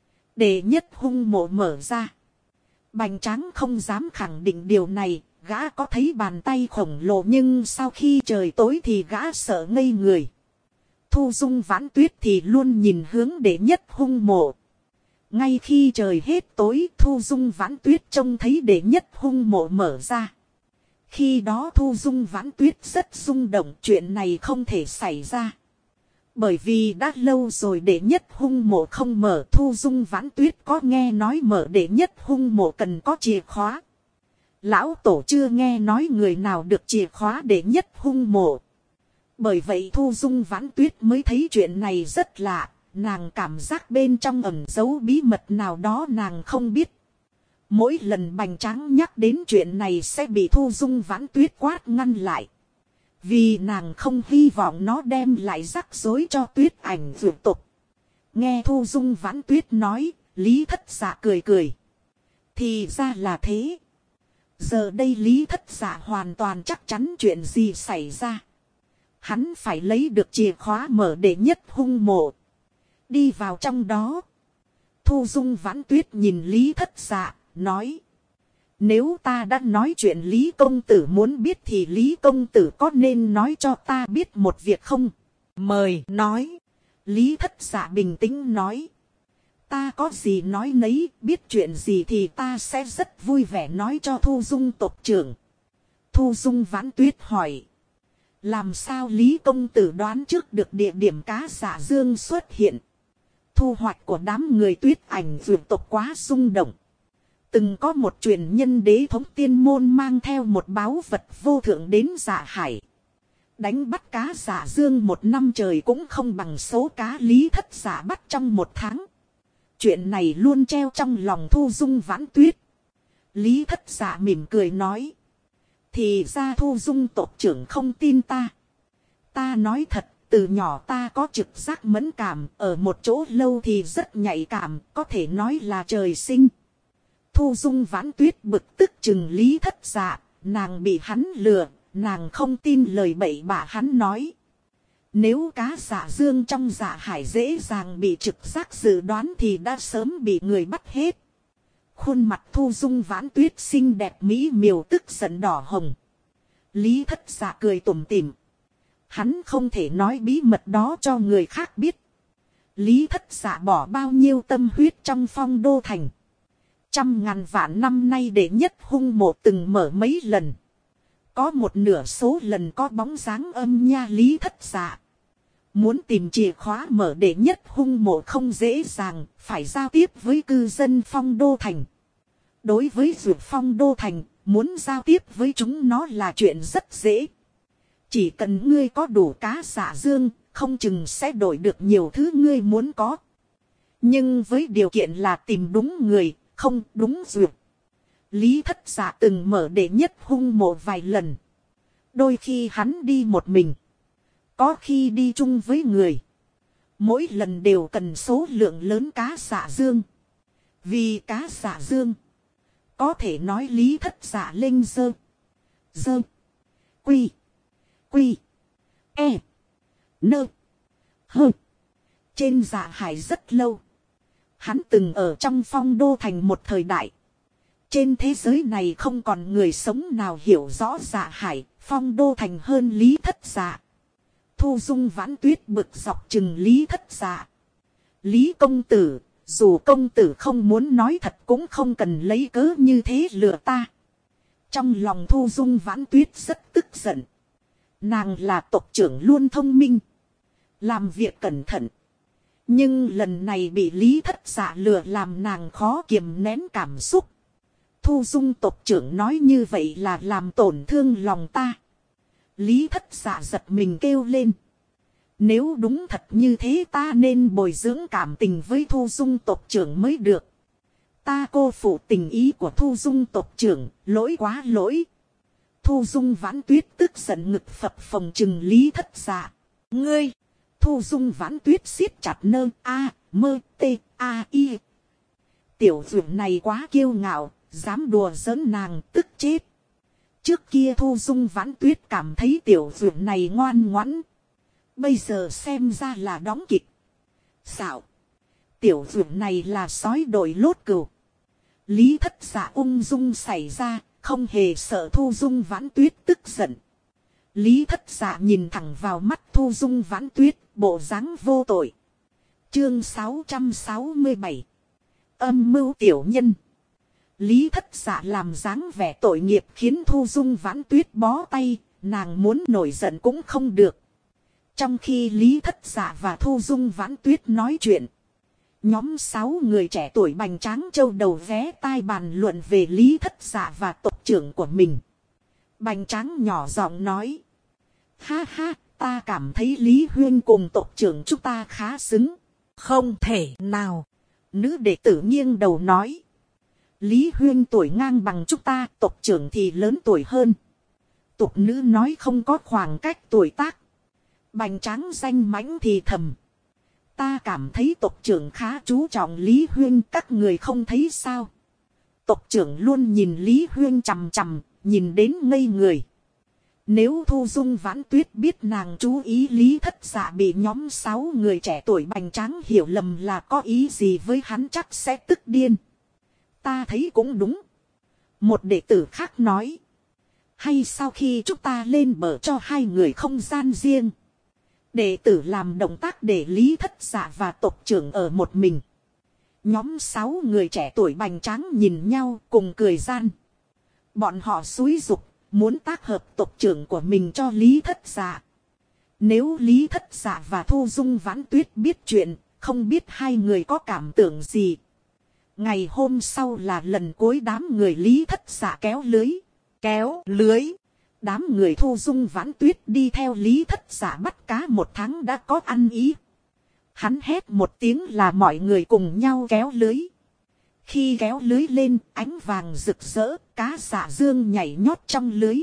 đệ nhất hung mộ mở ra. Bành Tráng không dám khẳng định điều này, gã có thấy bàn tay khổng lồ nhưng sau khi trời tối thì gã sợ ngây người. Thu Dung Vãn Tuyết thì luôn nhìn hướng đệ nhất hung mộ. Ngay khi trời hết tối, Thu Dung Vãn Tuyết trông thấy đệ nhất hung mộ mở ra. Khi đó Thu Dung Vãn Tuyết rất rung động, chuyện này không thể xảy ra. Bởi vì đã lâu rồi đệ nhất hung mộ không mở. Thu Dung Vãn Tuyết có nghe nói mở đệ nhất hung mộ cần có chìa khóa. Lão tổ chưa nghe nói người nào được chìa khóa đệ nhất hung mộ. Bởi vậy Thu Dung Vãn Tuyết mới thấy chuyện này rất lạ. Nàng cảm giác bên trong ẩn giấu bí mật nào đó nàng không biết. Mỗi lần Bành Tráng nhắc đến chuyện này sẽ bị Thu Dung Vãn Tuyết quát ngăn lại. Vì nàng không hy vọng nó đem lại rắc rối cho Tuyết Ảnh vượt tục. Nghe Thu Dung Vãn Tuyết nói, Lý Thất Dạ cười cười. Thì ra là thế. Giờ đây Lý Thất Dạ hoàn toàn chắc chắn chuyện gì xảy ra. Hắn phải lấy được chìa khóa mở đệ nhất hung mộ. Đi vào trong đó. Thu Dung Vãn Tuyết nhìn Lý Thất Dạ, nói. Nếu ta đã nói chuyện Lý công tử muốn biết thì Lý công tử có nên nói cho ta biết một việc không? Mời nói. Lý Thất Dạ bình tĩnh nói. Ta có gì nói nấy, biết chuyện gì thì ta sẽ rất vui vẻ nói cho Thu Dung tộc trưởng. Thu Dung Vãn Tuyết hỏi. Làm sao Lý công tử đoán trước được địa điểm cá Dạ Dương xuất hiện? Thu hoạch của đám người Tuyết Ảnh vượt tộc quá rung động. Từng có một truyền nhân đế thống tiên môn mang theo một báu vật vô thượng đến Dạ Hải. Đánh bắt cá Dạ Dương một năm trời cũng không bằng số cá Lý Thất Dạ bắt trong một tháng. Chuyện này luôn treo trong lòng Thu Dung Vãn Tuyết. Lý Thất Dạ mỉm cười nói. Thì ra Thu Dung tộc trưởng không tin ta. Ta nói thật, từ nhỏ ta có trực giác mẫn cảm, ở một chỗ lâu thì rất nhạy cảm, có thể nói là trời sinh. Thu Dung Vãn Tuyết bực tức chừng Lý Thất Dạ, nàng bị hắn lừa, nàng không tin lời bậy bạ hắn nói. Nếu cá Dạ Dương trong Dạ Hải dễ dàng bị trực giác dự đoán thì đã sớm bị người bắt hết. Khuôn mặt Thu Dung Vãn Tuyết xinh đẹp mỹ miều tức giận đỏ hồng. Lý Thất Dạ cười tủm tỉm. Hắn không thể nói bí mật đó cho người khác biết. Lý Thất Dạ bỏ bao nhiêu tâm huyết trong Phong Đô Thành. Trăm ngàn vạn năm nay đệ nhất hung mộ từng mở mấy lần. Có một nửa số lần có bóng dáng âm nha Lý Thất Dạ. Muốn tìm chìa khóa mở đệ nhất hung mộ không dễ dàng, phải giao tiếp với cư dân Phong Đô Thành. Đối với dược Phong Đô Thành, muốn giao tiếp với chúng nó là chuyện rất dễ. Chỉ cần ngươi có đủ cá xạ dương, không chừng sẽ đổi được nhiều thứ ngươi muốn có. Nhưng với điều kiện là tìm đúng người, không đúng dược. Lý Thất Dạ từng mở đệ nhất hung mộ vài lần. Đôi khi hắn đi một mình. Có khi đi chung với người. Mỗi lần đều cần số lượng lớn cá xạ dương. Vì cá xạ dương, có thể nói Lý Thất Dạ lên dơ. Quy. Nơ. Hơ. Trên dạ hải rất lâu. Hắn từng ở trong Phong Đô Thành một thời đại. Trên thế giới này không còn người sống nào hiểu rõ dạ hải, Phong Đô Thành hơn Lý Thất Dạ. Thu Dung Vãn Tuyết bực dọc chừng Lý Thất Dạ. Lý công tử, dù công tử không muốn nói thật cũng không cần lấy cớ như thế lừa ta. Trong lòng Thu Dung Vãn Tuyết rất tức giận. Nàng là tộc trưởng luôn thông minh, làm việc cẩn thận. Nhưng lần này bị Lý Thất Dạ lừa làm nàng khó kiềm nén cảm xúc. Thu Dung tộc trưởng nói như vậy là làm tổn thương lòng ta. Lý Thất Dạ giật mình kêu lên. Nếu đúng thật như thế ta nên bồi dưỡng cảm tình với Thu Dung tộc trưởng mới được. Ta cô phụ tình ý của Thu Dung tộc trưởng, lỗi quá lỗi. Thu Dung Vãn Tuyết tức giận ngực phập phồng chừng Lý Thất Dạ. Ngươi! Thu Dung Vãn Tuyết siết chặt nơ a mơ tê a i. Tiểu dược này quá kiêu ngạo, dám đùa giỡn nàng tức chết. Trước kia Thu Dung Vãn Tuyết cảm thấy tiểu dược này ngoan ngoãn. Bây giờ xem ra là đóng kịch. Xạo! Tiểu dược này là sói đội lốt cừu. Lý Thất Dạ ung dung xảy ra, không hề sợ Thu Dung Vãn Tuyết tức giận. Lý Thất Dạ nhìn thẳng vào mắt Thu Dung Vãn Tuyết, bộ dáng vô tội. Chương 667. Âm mưu tiểu nhân. Lý Thất Dạ làm dáng vẻ tội nghiệp khiến Thu Dung Vãn Tuyết bó tay, nàng muốn nổi giận cũng không được. Trong khi Lý Thất Dạ và Thu Dung Vãn Tuyết nói chuyện, nhóm 6 người trẻ tuổi bành tráng châu đầu ghé tai bàn luận về Lý Thất Dạ và tộc trưởng của mình. Bành tráng nhỏ giọng nói. Ha ha, ta cảm thấy Lý Huyên cùng tộc trưởng chúng ta khá xứng. Không thể nào. Nữ đệ tử nghiêng đầu nói. Lý Huyên tuổi ngang bằng chúng ta, tộc trưởng thì lớn tuổi hơn. Tục nữ nói không có khoảng cách tuổi tác. Bành tráng danh mãnh thì thầm. Ta cảm thấy tộc trưởng khá chú trọng Lý Huyên, các người không thấy sao. Tộc trưởng luôn nhìn Lý Huyên chằm chằm, nhìn đến ngây người. Nếu Thu Dung Vãn Tuyết biết nàng chú ý Lý Thất Dạ bị nhóm 6 người trẻ tuổi bành tráng hiểu lầm là có ý gì với hắn chắc sẽ tức điên. Ta thấy cũng đúng. Một đệ tử khác nói. Hay sau khi chúng ta lên bờ cho hai người không gian riêng. Đệ tử làm động tác để Lý Thất Dạ và tộc trưởng ở một mình. Nhóm 6 người trẻ tuổi bành tráng nhìn nhau cùng cười gian. Bọn họ xúi giục, muốn tác hợp tộc trưởng của mình cho Lý Thất Dạ. Nếu Lý Thất Dạ và Thu Dung Vãn Tuyết biết chuyện, không biết hai người có cảm tưởng gì. Ngày hôm sau là lần cuối đám người Lý Thất Dạ kéo lưới. Kéo lưới. Đám người Thu Dung Vãn Tuyết đi theo Lý Thất Dạ bắt cá 1 tháng đã có ăn ý. Hắn hét một tiếng là mọi người cùng nhau kéo lưới. Khi kéo lưới lên, ánh vàng rực rỡ, cá xạ dương nhảy nhót trong lưới.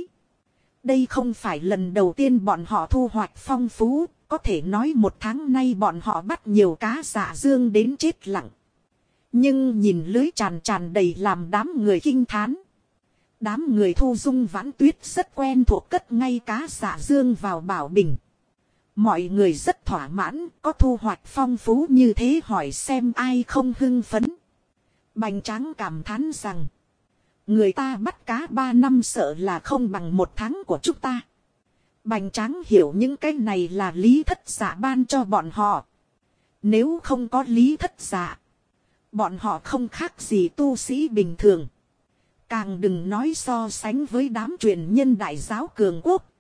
Đây không phải lần đầu tiên bọn họ thu hoạch phong phú, có thể nói 1 tháng nay bọn họ bắt nhiều cá xạ dương đến chết lặng. Nhưng nhìn lưới tràn đầy làm đám người kinh thán. Đám người Thu Dung Vãn Tuyết rất quen thuộc cất ngay cá xạ dương vào bảo bình. Mọi người rất thỏa mãn, có thu hoạch phong phú như thế hỏi xem ai không hưng phấn. Bành tráng cảm thán rằng. Người ta bắt cá 3 năm sợ là không bằng 1 tháng của chúng ta. Bành Tráng hiểu những cái này là Lý Thất Dạ ban cho bọn họ. Nếu không có Lý Thất Dạ, bọn họ không khác gì tu sĩ bình thường. Càng đừng nói so sánh với đám truyền nhân đại giáo cường quốc.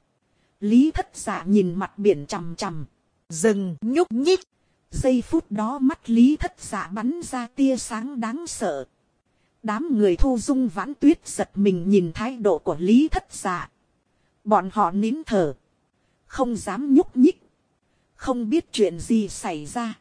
Lý Thất Dạ nhìn mặt biển chằm chằm. Dừng nhúc nhích. Giây phút đó mắt Lý Thất Dạ bắn ra tia sáng đáng sợ. Đám người Thu Dung Vãn Tuyết giật mình nhìn thái độ của Lý Thất Dạ. Bọn họ nín thở. Không dám nhúc nhích. Không biết chuyện gì xảy ra.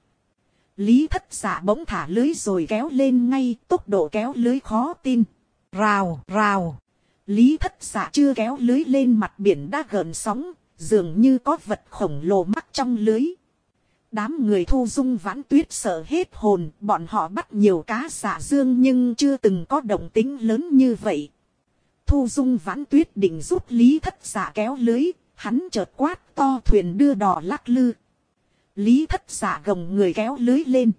Lý Thất Dạ bỗng thả lưới rồi kéo lên ngay, tốc độ kéo lưới khó tin. Rào, rào. Lý Thất Dạ chưa kéo lưới lên mặt biển đã gợn sóng, dường như có vật khổng lồ mắc trong lưới. Đám người Thu Dung Vãn Tuyết sợ hết hồn, bọn họ bắt nhiều cá dạ dương nhưng chưa từng có động tĩnh lớn như vậy. Thu Dung Vãn Tuyết định giúp Lý Thất Dạ kéo lưới, hắn chợt quát to thuyền đưa đò lắc lư. Lý Thất Dạ gồng người kéo lưới lên.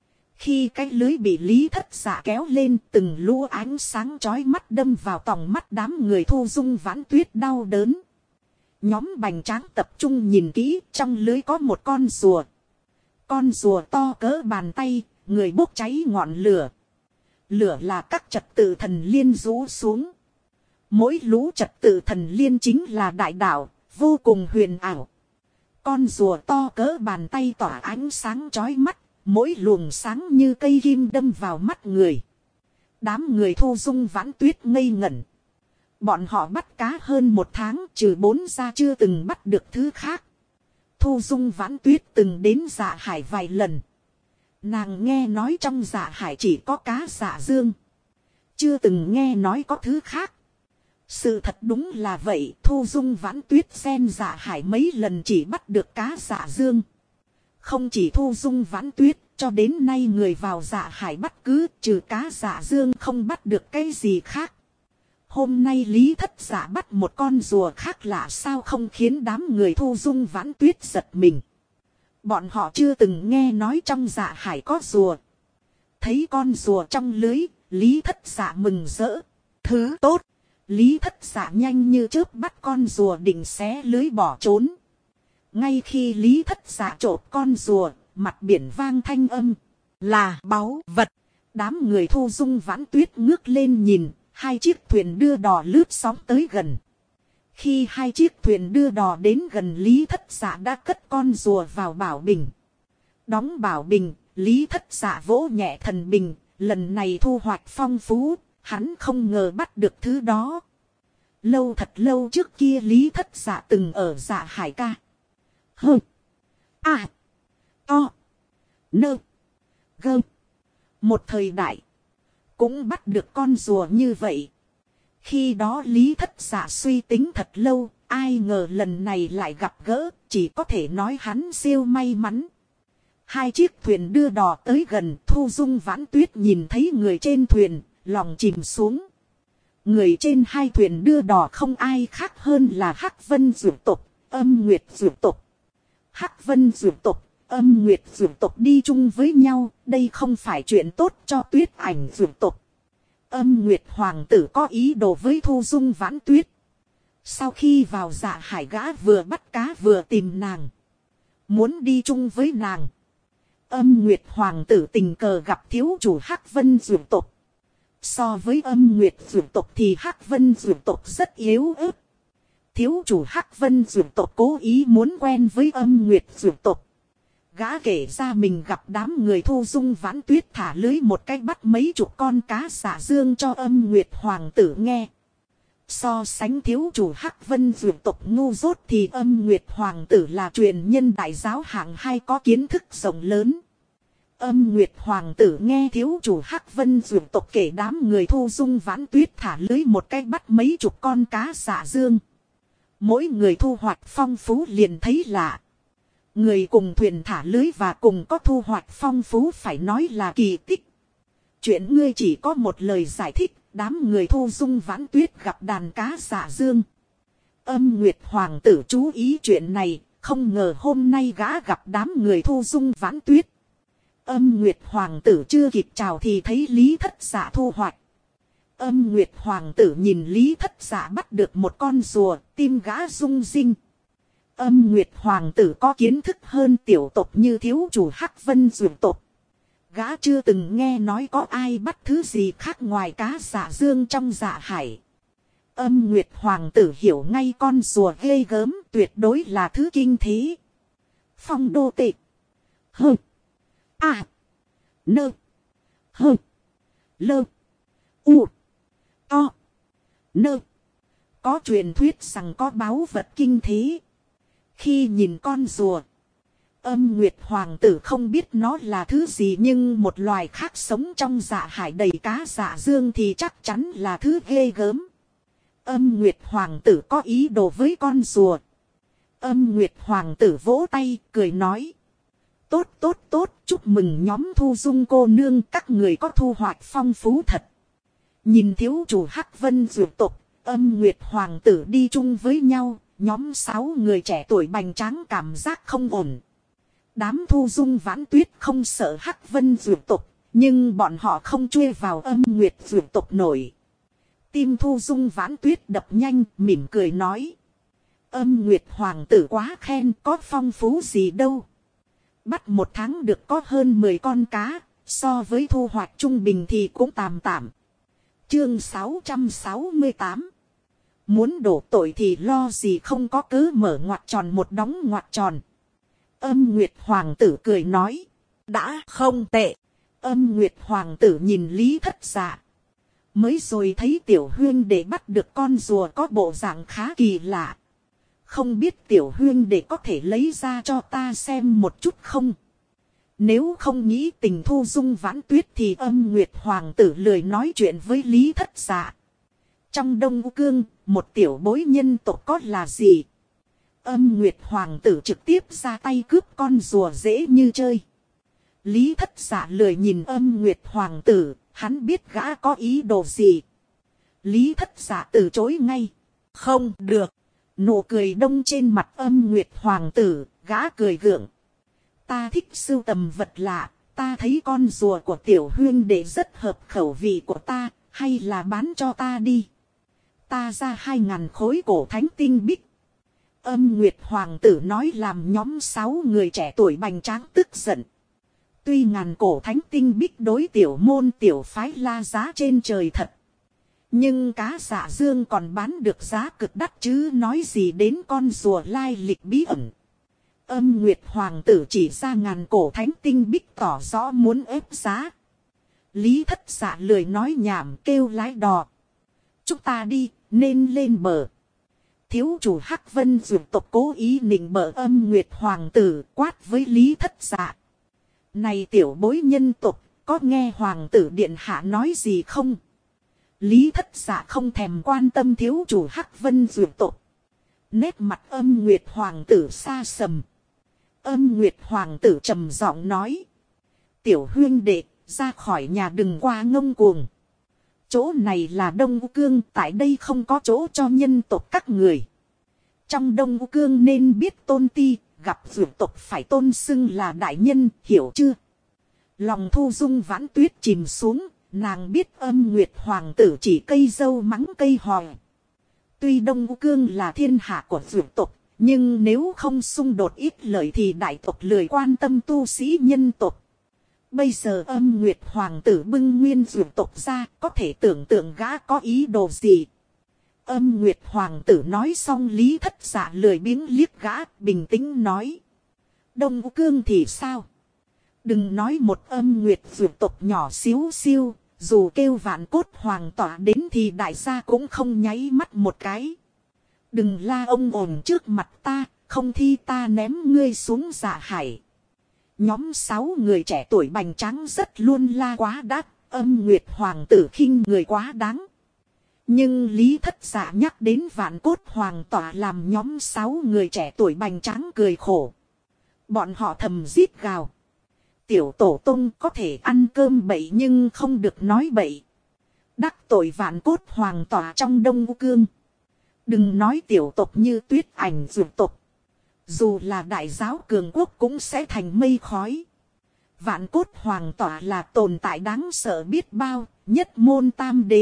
Khi cái lưới bị Lý Thất Dạ kéo lên, từng lũ ánh sáng chói mắt đâm vào tòng mắt đám người Thu Dung Vãn Tuyết đau đớn. Nhóm Bành Tráng tập trung nhìn kỹ, trong lưới có một con rùa. Con rùa to cỡ bàn tay, người bốc cháy ngọn lửa. Lửa là các trật tự thần liên rũ xuống. Mỗi lũ trật tự thần liên chính là đại đạo, vô cùng huyền ảo. Con rùa to cỡ bàn tay tỏa ánh sáng chói mắt, mỗi luồng sáng như cây kim đâm vào mắt người. Đám người Thu Dung Vãn Tuyết ngây ngẩn. Bọn họ bắt cá hơn 1 tháng, trừ 4 ra chưa từng bắt được thứ khác. Thu Dung Vãn Tuyết từng đến Dạ Hải vài lần. Nàng nghe nói trong Dạ Hải chỉ có cá dạ dương. Chưa từng nghe nói có thứ khác. Sự thật đúng là vậy, Thu Dung Vãn Tuyết xen Dạ Hải mấy lần chỉ bắt được cá dạ dương. Không chỉ Thu Dung Vãn Tuyết, cho đến nay người vào Dạ Hải bắt cứ trừ cá dạ dương không bắt được cái gì khác. Hôm nay Lý Thất Dạ bắt một con rùa khác lạ sao không khiến đám người Thu Dung Vãn Tuyết giật mình. Bọn họ chưa từng nghe nói trong Dạ Hải có rùa. Thấy con rùa trong lưới, Lý Thất Dạ mừng rỡ. Thứ tốt. Lý Thất Dạ nhanh như chớp bắt con rùa định xé lưới bỏ trốn. Ngay khi Lý Thất Dạ chộp con rùa, mặt biển vang thanh âm. Là báu vật. Đám người Thu Dung Vãn Tuyết ngước lên nhìn. 2 chiếc thuyền đưa đò lướt sóng tới gần. Khi 2 chiếc thuyền đưa đò đến gần, Lý Thất Dạ đã cất con rùa vào bảo bình. Đóng bảo bình, Lý Thất Dạ vỗ nhẹ thần bình. Lần này thu hoạch phong phú, hắn không ngờ bắt được thứ đó. Lâu thật lâu trước kia Lý Thất Dạ từng ở Dạ Hải ca. Hơ. À. To. Nơ. Gơ. Một thời đại. Cũng bắt được con rùa như vậy. Khi đó Lý Thất Dạ suy tính thật lâu. Ai ngờ lần này lại gặp gỡ. Chỉ có thể nói hắn siêu may mắn. 2 chiếc thuyền đưa đò tới gần. Thu Dung Vãn Tuyết nhìn thấy người trên thuyền. Lòng chìm xuống. Người trên 2 thuyền đưa đò không ai khác hơn là Hắc Vân Dược Tộc, Âm Nguyệt Dược Tộc. Hắc Vân Dược Tộc, Âm Nguyệt Dược Tộc đi chung với nhau, đây không phải chuyện tốt cho Tuyết Ảnh Dược Tộc. Âm Nguyệt Hoàng tử có ý đồ với Thu Dung Vãn Tuyết. Sau khi vào Dạ Hải, gã vừa bắt cá vừa tìm nàng. Muốn đi chung với nàng. Âm Nguyệt Hoàng tử tình cờ gặp thiếu chủ Hắc Vân Dược Tộc. So với Âm Nguyệt Dược Tộc thì Hắc Vân Dược Tộc rất yếu ớt. Thiếu chủ Hắc Vân Dược Tộc cố ý muốn quen với Âm Nguyệt Dược Tộc. Gã kể ra mình gặp đám người Thu Dung Vãn Tuyết thả lưới một cách bắt mấy chục con cá dạ dương cho Âm Nguyệt Hoàng tử nghe. So sánh thiếu chủ Hắc Vân Dược Tộc ngu dốt thì Âm Nguyệt Hoàng tử là truyền nhân đại giáo hạng 2 có kiến thức rộng lớn. Âm Nguyệt Hoàng tử nghe thiếu chủ Hắc Vân Dược Tộc kể đám người Thu Dung Vãn Tuyết thả lưới một cách bắt mấy chục con cá dạ dương. Mỗi người thu hoạch phong phú liền thấy lạ. Người cùng thuyền thả lưới và cùng có thu hoạch phong phú phải nói là kỳ tích. Chuyện ngươi chỉ có một lời giải thích, đám người Thu Dung Vãn Tuyết gặp đàn cá dạ dương. Âm Nguyệt Hoàng tử chú ý chuyện này, không ngờ hôm nay gã gặp đám người Thu Dung Vãn Tuyết. Âm Nguyệt Hoàng tử chưa kịp chào thì thấy Lý Thất Dạ thu hoạch. Âm Nguyệt Hoàng tử nhìn Lý Thất Dạ bắt được một con rùa, tim gã rung rinh. Âm Nguyệt Hoàng tử có kiến thức hơn tiểu tộc như thiếu chủ Hắc Vân Dược tộc. Gã chưa từng nghe nói có ai bắt thứ gì khác ngoài cá dạ dương trong dạ hải. Âm Nguyệt Hoàng tử hiểu ngay con rùa ghê gớm tuyệt đối là thứ kinh thế. Phong đô tệ. Hơ. À. Nơ. Hơ. Lơ. U. To. Nơ. Có truyền thuyết rằng có báu vật kinh thế. Khi nhìn con rùa, Âm Nguyệt Hoàng tử không biết nó là thứ gì, nhưng một loài khác sống trong dạ hải đầy cá dạ dương thì chắc chắn là thứ ghê gớm. Âm Nguyệt Hoàng tử có ý đồ với con rùa. Âm Nguyệt Hoàng tử vỗ tay cười nói: tốt tốt tốt, chúc mừng nhóm Thu Dung cô nương, các người có thu hoạch phong phú thật. Nhìn thiếu chủ Hắc Vân Dược tộc, Âm Nguyệt Hoàng tử đi chung với nhau, nhóm 6 người trẻ tuổi bành tráng cảm giác không ổn. Đám Thu Dung Vãn Tuyết không sợ Hắc Vân Dược tộc, nhưng bọn họ không chui vào Âm Nguyệt Dược tộc nổi. Tim Thu Dung Vãn Tuyết đập nhanh, mỉm cười nói: Âm Nguyệt Hoàng tử quá khen, có phong phú gì đâu. Bắt một tháng được có hơn 10 con cá, so với thu hoạch trung bình thì cũng tạm tạm. Chương 668. Muốn đổ tội thì lo gì không có cớ mở ngoặc tròn một đóng ngoặc tròn. Âm Nguyệt Hoàng tử cười nói: đã không tệ. Âm Nguyệt Hoàng tử nhìn Lý Thất Dạ. Mới rồi thấy tiểu huyên để bắt được con rùa có bộ dạng khá kỳ lạ. Không biết tiểu huyên để có thể lấy ra cho ta xem một chút không? Nếu không nghĩ tình Thu Dung Vãn Tuyết thì Âm Nguyệt Hoàng tử lười nói chuyện với Lý Thất Dạ. Trong Đông Cương, một tiểu bối nhân tộc có là gì? Âm Nguyệt Hoàng tử trực tiếp ra tay cướp con rùa dễ như chơi. Lý Thất Dạ lười nhìn Âm Nguyệt Hoàng tử, hắn biết gã có ý đồ gì. Lý Thất Dạ từ chối ngay. Không được. Nụ cười đông trên mặt Âm Nguyệt Hoàng tử, gã cười gượng. Ta thích sưu tầm vật lạ, ta thấy con rùa của tiểu huyên đệ rất hợp khẩu vị của ta, hay là bán cho ta đi. Ta ra 2.000 khối cổ thánh tinh bích. Âm Nguyệt Hoàng tử nói làm nhóm 6 người trẻ tuổi bành tráng tức giận. Tuy ngàn cổ thánh tinh bích đối tiểu môn tiểu phái la giá trên trời thật. Nhưng cá dạ dương còn bán được giá cực đắt chứ nói gì đến con rùa lai lịch bí ẩn. Âm Nguyệt Hoàng tử chỉ ra ngàn cổ thánh tinh bích tỏ rõ muốn ép giá. Lý Thất Dạ lười nói nhảm kêu lái đò. Chúng ta đi, nên lên bờ. Thiếu chủ Hắc Vân Dược tộc cố ý nịnh bợ Âm Nguyệt Hoàng tử quát với Lý Thất Dạ. Này tiểu bối nhân tộc, có nghe Hoàng tử điện hạ nói gì không? Lý Thất Dạ không thèm quan tâm thiếu chủ Hắc Vân Dược tộc. Nét mặt Âm Nguyệt Hoàng tử xa sầm. Âm Nguyệt Hoàng tử trầm giọng nói: tiểu huyên đệ, ra khỏi nhà đừng qua ngông cuồng. Chỗ này là Đông Cương, tại đây không có chỗ cho nhân tộc các người. Trong Đông Cương nên biết tôn ti, gặp dược tộc phải tôn xưng là đại nhân, hiểu chưa? Lòng Thu Dung Vãn Tuyết chìm xuống, nàng biết Âm Nguyệt Hoàng tử chỉ cây dâu mắng cây hòe. Tuy Đông Cương là thiên hạ của dược tộc, nhưng nếu không xung đột ít lợi thì đại tộc lười quan tâm tu sĩ nhân tộc. Bây giờ Âm Nguyệt Hoàng tử bưng nguyên dược tộc ra, có thể tưởng tượng gã có ý đồ gì. Âm Nguyệt Hoàng tử nói xong Lý Thất Dạ lười biếng liếc gã, bình tĩnh nói: Đông Cương thì sao? Đừng nói một Âm Nguyệt dược tộc nhỏ xíu xiu, dù kêu vạn cốt hoàng tỏa đến thì đại gia cũng không nháy mắt một cái. Đừng la ông ồn trước mặt ta, không thi ta ném ngươi xuống dạ hải. Nhóm 6 người trẻ tuổi bành tráng rất luôn la quá đắt, Âm Nguyệt Hoàng tử khinh người quá đáng. Nhưng Lý Thất Dạ nhắc đến vạn cốt hoàng tỏa làm nhóm 6 người trẻ tuổi bành tráng cười khổ. Bọn họ thầm rít gào. Tiểu tổ tông có thể ăn cơm bậy nhưng không được nói bậy. Đắc tội vạn cốt hoàng tỏa trong Đông Cương. Đừng nói tiểu tộc như Tuyết Ảnh dược tộc. Dù là đại giáo cường quốc cũng sẽ thành mây khói. Vạn cốt hoàng tỏa là tồn tại đáng sợ biết bao, nhất môn tam đế,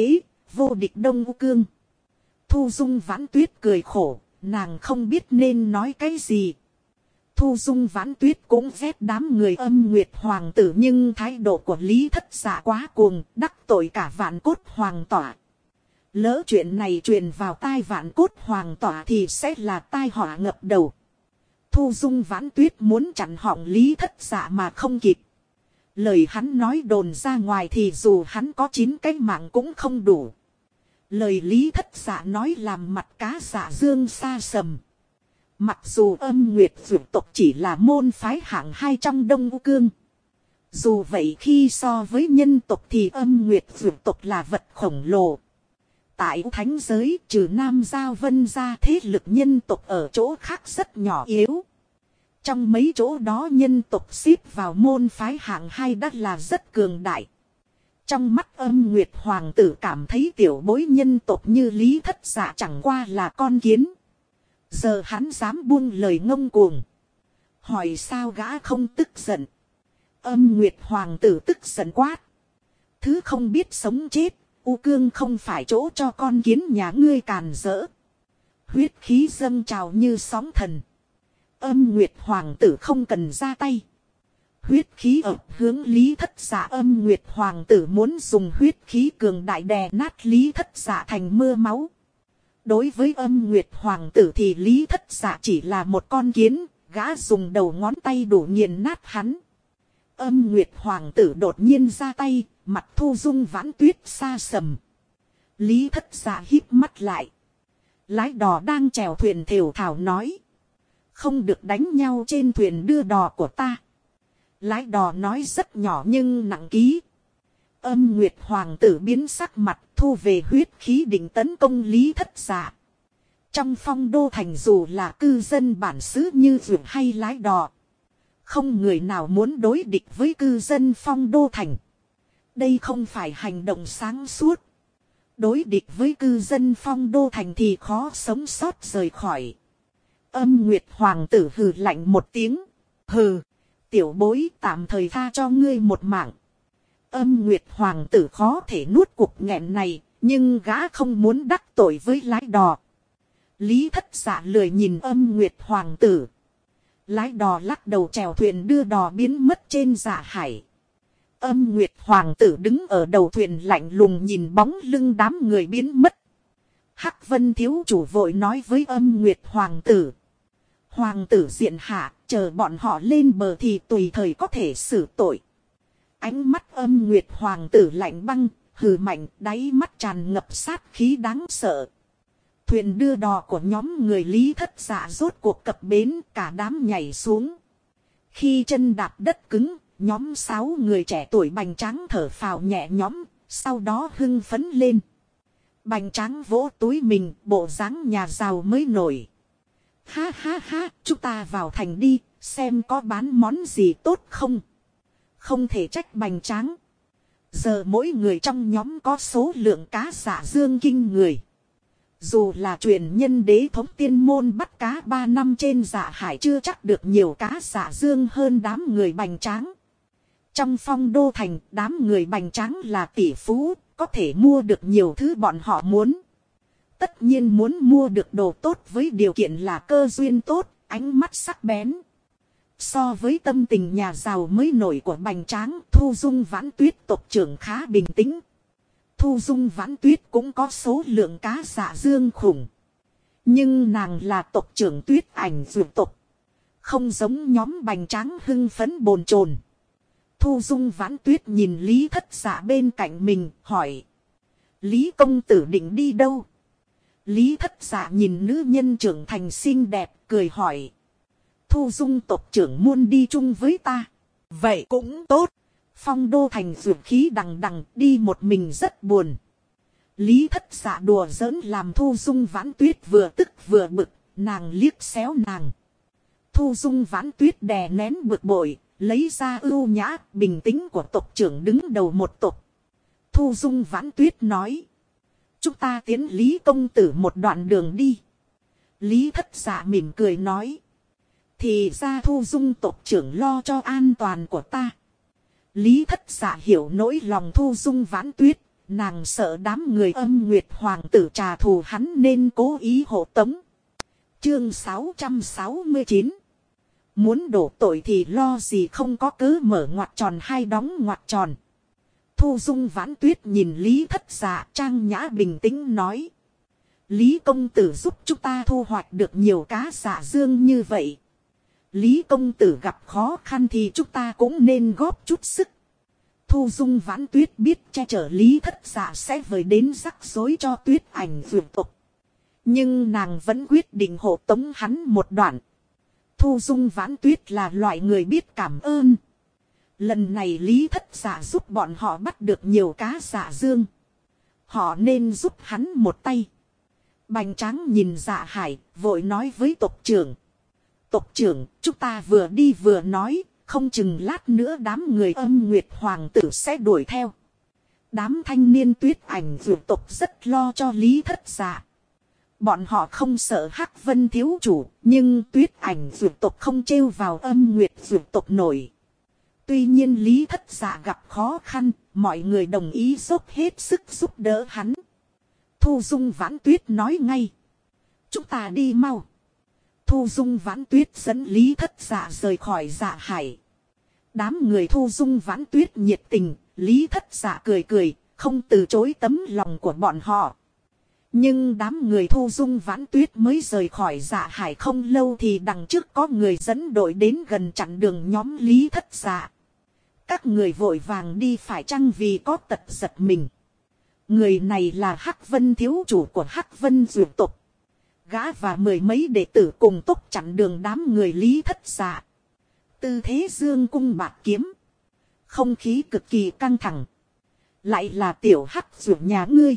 vô địch Đông U Cương. Thu Dung Vãn Tuyết cười khổ, nàng không biết nên nói cái gì. Thu Dung Vãn Tuyết cũng ghét đám người Âm Nguyệt Hoàng tử, nhưng thái độ của Lý Thất Dạ quá cuồng, đắc tội cả Vạn Cốt Hoàng tỏa. Lỡ chuyện này truyền vào tai Vạn Cốt Hoàng tỏa thì sẽ là tai họa ngập đầu. Thu Dung Vãn Tuyết muốn chặn họng Lý Thất Dạ mà không kịp. Lời hắn nói đồn ra ngoài thì dù hắn có 9 cái mạng cũng không đủ. Lời Lý Thất Dạ nói làm mặt cá Dạ Dương xa sầm. Mặc dù Âm Nguyệt Dược tộc chỉ là môn phái hạng 2 trong Đông U Cương. Dù vậy khi so với nhân tộc thì Âm Nguyệt Dược tộc là vật khổng lồ. Tại thánh giới trừ Nam Giao Vân ra, thế lực nhân tộc ở chỗ khác rất nhỏ yếu. Trong mấy chỗ đó nhân tộc xếp vào môn phái hạng 2 đã là rất cường đại. Trong mắt Âm Nguyệt Hoàng tử cảm thấy tiểu bối nhân tộc như Lý Thất Dạ chẳng qua là con kiến. Giờ hắn dám buông lời ngông cuồng. Hỏi sao gã không tức giận. Âm Nguyệt Hoàng tử tức giận quát. Thứ không biết sống chết, U Cương không phải chỗ cho con kiến nhà ngươi càn rỡ. Huyết khí dâng trào như sóng thần. Âm Nguyệt Hoàng tử không cần ra tay. Huyết khí ập hướng Lý Thất Dạ. Âm Nguyệt Hoàng tử muốn dùng huyết khí cường đại đè nát Lý Thất Dạ thành mưa máu. Đối với Âm Nguyệt Hoàng tử thì Lý Thất Dạ chỉ là một con kiến, gã dùng đầu ngón tay đủ nghiền nát hắn. Âm Nguyệt Hoàng tử đột nhiên ra tay, mặt Thu Dung Vãn Tuyết xa sầm. Lý Thất Dạ híp mắt lại. Lái đò đang chèo thuyền thều thào nói. Không được đánh nhau trên thuyền đưa đò của ta. Lái đò nói rất nhỏ nhưng nặng ký. Âm Nguyệt Hoàng tử biến sắc mặt, thu về huyết khí định tấn công Lý Thất Dạ. Trong Phong Đô thành dù là cư dân bản xứ như Dược hay lái đò, không người nào muốn đối địch với cư dân Phong Đô thành. Đây không phải hành động sáng suốt. Đối địch với cư dân Phong Đô thành thì khó sống sót rời khỏi. Âm Nguyệt Hoàng tử hừ lạnh một tiếng. Hừ, tiểu bối tạm thời tha cho ngươi một mạng. Âm Nguyệt Hoàng tử khó thể nuốt cục nghẹn này, nhưng gã không muốn đắc tội với lái đò. Lý Thất Dạ lười nhìn Âm Nguyệt Hoàng tử. Lái đò lắc đầu chèo thuyền đưa đò biến mất trên dạ hải. Âm Nguyệt Hoàng tử đứng ở đầu thuyền lạnh lùng nhìn bóng lưng đám người biến mất. Hắc Vân thiếu chủ vội nói với Âm Nguyệt Hoàng tử. Hoàng tử diện hạ, chờ bọn họ lên bờ thì tùy thời có thể xử tội. Ánh mắt Âm Nguyệt Hoàng tử lạnh băng, hừ mạnh, đáy mắt tràn ngập sát khí đáng sợ. Thuyền đưa đò của nhóm người Lý Thất Dạ rốt cuộc cập bến, cả đám nhảy xuống. Khi chân đạp đất cứng, nhóm 6 người trẻ tuổi bành tráng thở phào nhẹ nhõm, sau đó hưng phấn lên. Bành tráng vỗ túi mình, bộ dáng nhà giàu mới nổi. Ha ha ha, chúng ta vào thành đi, xem có bán món gì tốt không. Không thể trách bành tráng. Giờ mỗi người trong nhóm có số lượng cá Dạ Dương kinh người. Dù là truyền nhân đế thống tiên môn bắt cá 3 năm trên Dạ Hải chưa chắc được nhiều cá Dạ Dương hơn đám người bành tráng. Trong Phong Đô thành, đám người bành tráng là tỷ phú, có thể mua được nhiều thứ bọn họ muốn. Tất nhiên muốn mua được đồ tốt với điều kiện là cơ duyên tốt, ánh mắt sắc bén. So với tâm tình nhà giàu mới nổi của bành tráng, Thu Dung Vãn Tuyết tộc trưởng khá bình tĩnh. Thu Dung Vãn Tuyết cũng có số lượng cá Dạ Dương khủng. Nhưng nàng là tộc trưởng Tuyết Ảnh Dược tộc. Không giống nhóm bành tráng hưng phấn bồn chồn. Thu Dung Vãn Tuyết nhìn Lý Thất Dạ bên cạnh mình, hỏi. Lý công tử định đi đâu? Lý Thất Dạ nhìn nữ nhân trưởng thành xinh đẹp, cười hỏi. Thu Dung tộc trưởng muốn đi chung với ta. Vậy cũng tốt. Phong Đô thành dược khí đằng đằng, đi một mình rất buồn. Lý Thất Dạ đùa giỡn làm Thu Dung Vãn Tuyết vừa tức vừa bực, nàng liếc xéo nàng. Thu Dung Vãn Tuyết đè nén bực bội, lấy ra ưu nhã, bình tĩnh của tộc trưởng đứng đầu một tộc. Thu Dung Vãn Tuyết nói. Chúng ta tiến Lý công tử một đoạn đường đi. Lý Thất Dạ mỉm cười nói. Thì ra Thu Dung tộc trưởng lo cho an toàn của ta. Lý Thất Dạ hiểu nỗi lòng Thu Dung Vãn Tuyết, nàng sợ đám người Âm Nguyệt Hoàng tử trả thù hắn nên cố ý hộ tống. Chương 669. Muốn đổ tội thì lo gì không có cớ mở ngoặc tròn hay đóng ngoặc tròn. Thu Dung Vãn Tuyết nhìn Lý Thất Dạ trang nhã bình tĩnh nói. Lý công tử giúp chúng ta thu hoạch được nhiều cá dạ dương như vậy. Lý công tử gặp khó khăn thì chúng ta cũng nên góp chút sức. Thu Dung Vãn Tuyết biết che chở Lý Thất Dạ sẽ vời đến rắc rối cho Tuyết Ảnh vượt tục. Nhưng nàng vẫn quyết định hộ tống hắn một đoạn. Thu Dung Vãn Tuyết là loại người biết cảm ơn. Lần này Lý Thất Dạ giúp bọn họ bắt được nhiều cá dạ dương. Họ nên giúp hắn một tay. Bành Tráng nhìn Dạ Hải, vội nói với tộc trưởng. Tộc trưởng, chúng ta vừa đi vừa nói, không chừng lát nữa đám người Âm Nguyệt Hoàng tử sẽ đuổi theo. Đám thanh niên Tuyết Ảnh vượt tộc rất lo cho Lý Thất Dạ. Bọn họ không sợ Hắc Vân thiếu chủ, nhưng Tuyết Ảnh vượt tộc không trêu vào Âm Nguyệt vượt tộc nổi. Tuy nhiên Lý Thất Dạ gặp khó khăn, mọi người đồng ý dốc hết sức giúp đỡ hắn. Thu Dung Vãn Tuyết nói ngay. Chúng ta đi mau. Thu Dung Vãn Tuyết dẫn Lý Thất Dạ rời khỏi Dạ Hải. Đám người Thu Dung Vãn Tuyết nhiệt tình, Lý Thất Dạ cười cười, không từ chối tấm lòng của bọn họ. Nhưng đám người Thu Dung Vãn Tuyết mới rời khỏi Dạ Hải không lâu thì đằng trước có người dẫn đội đến gần chặn đường nhóm Lý Thất Dạ. Các người vội vàng đi phải chăng vì có tật giật mình. Người này là Hắc Vân thiếu chủ của Hắc Vân dược tộc. Gã và mười mấy đệ tử cùng tốc chặn đường đám người Lý Thất Dạ. Tư thế dương cung bạt kiếm. Không khí cực kỳ căng thẳng. Lại là tiểu Hắc dược nhà ngươi.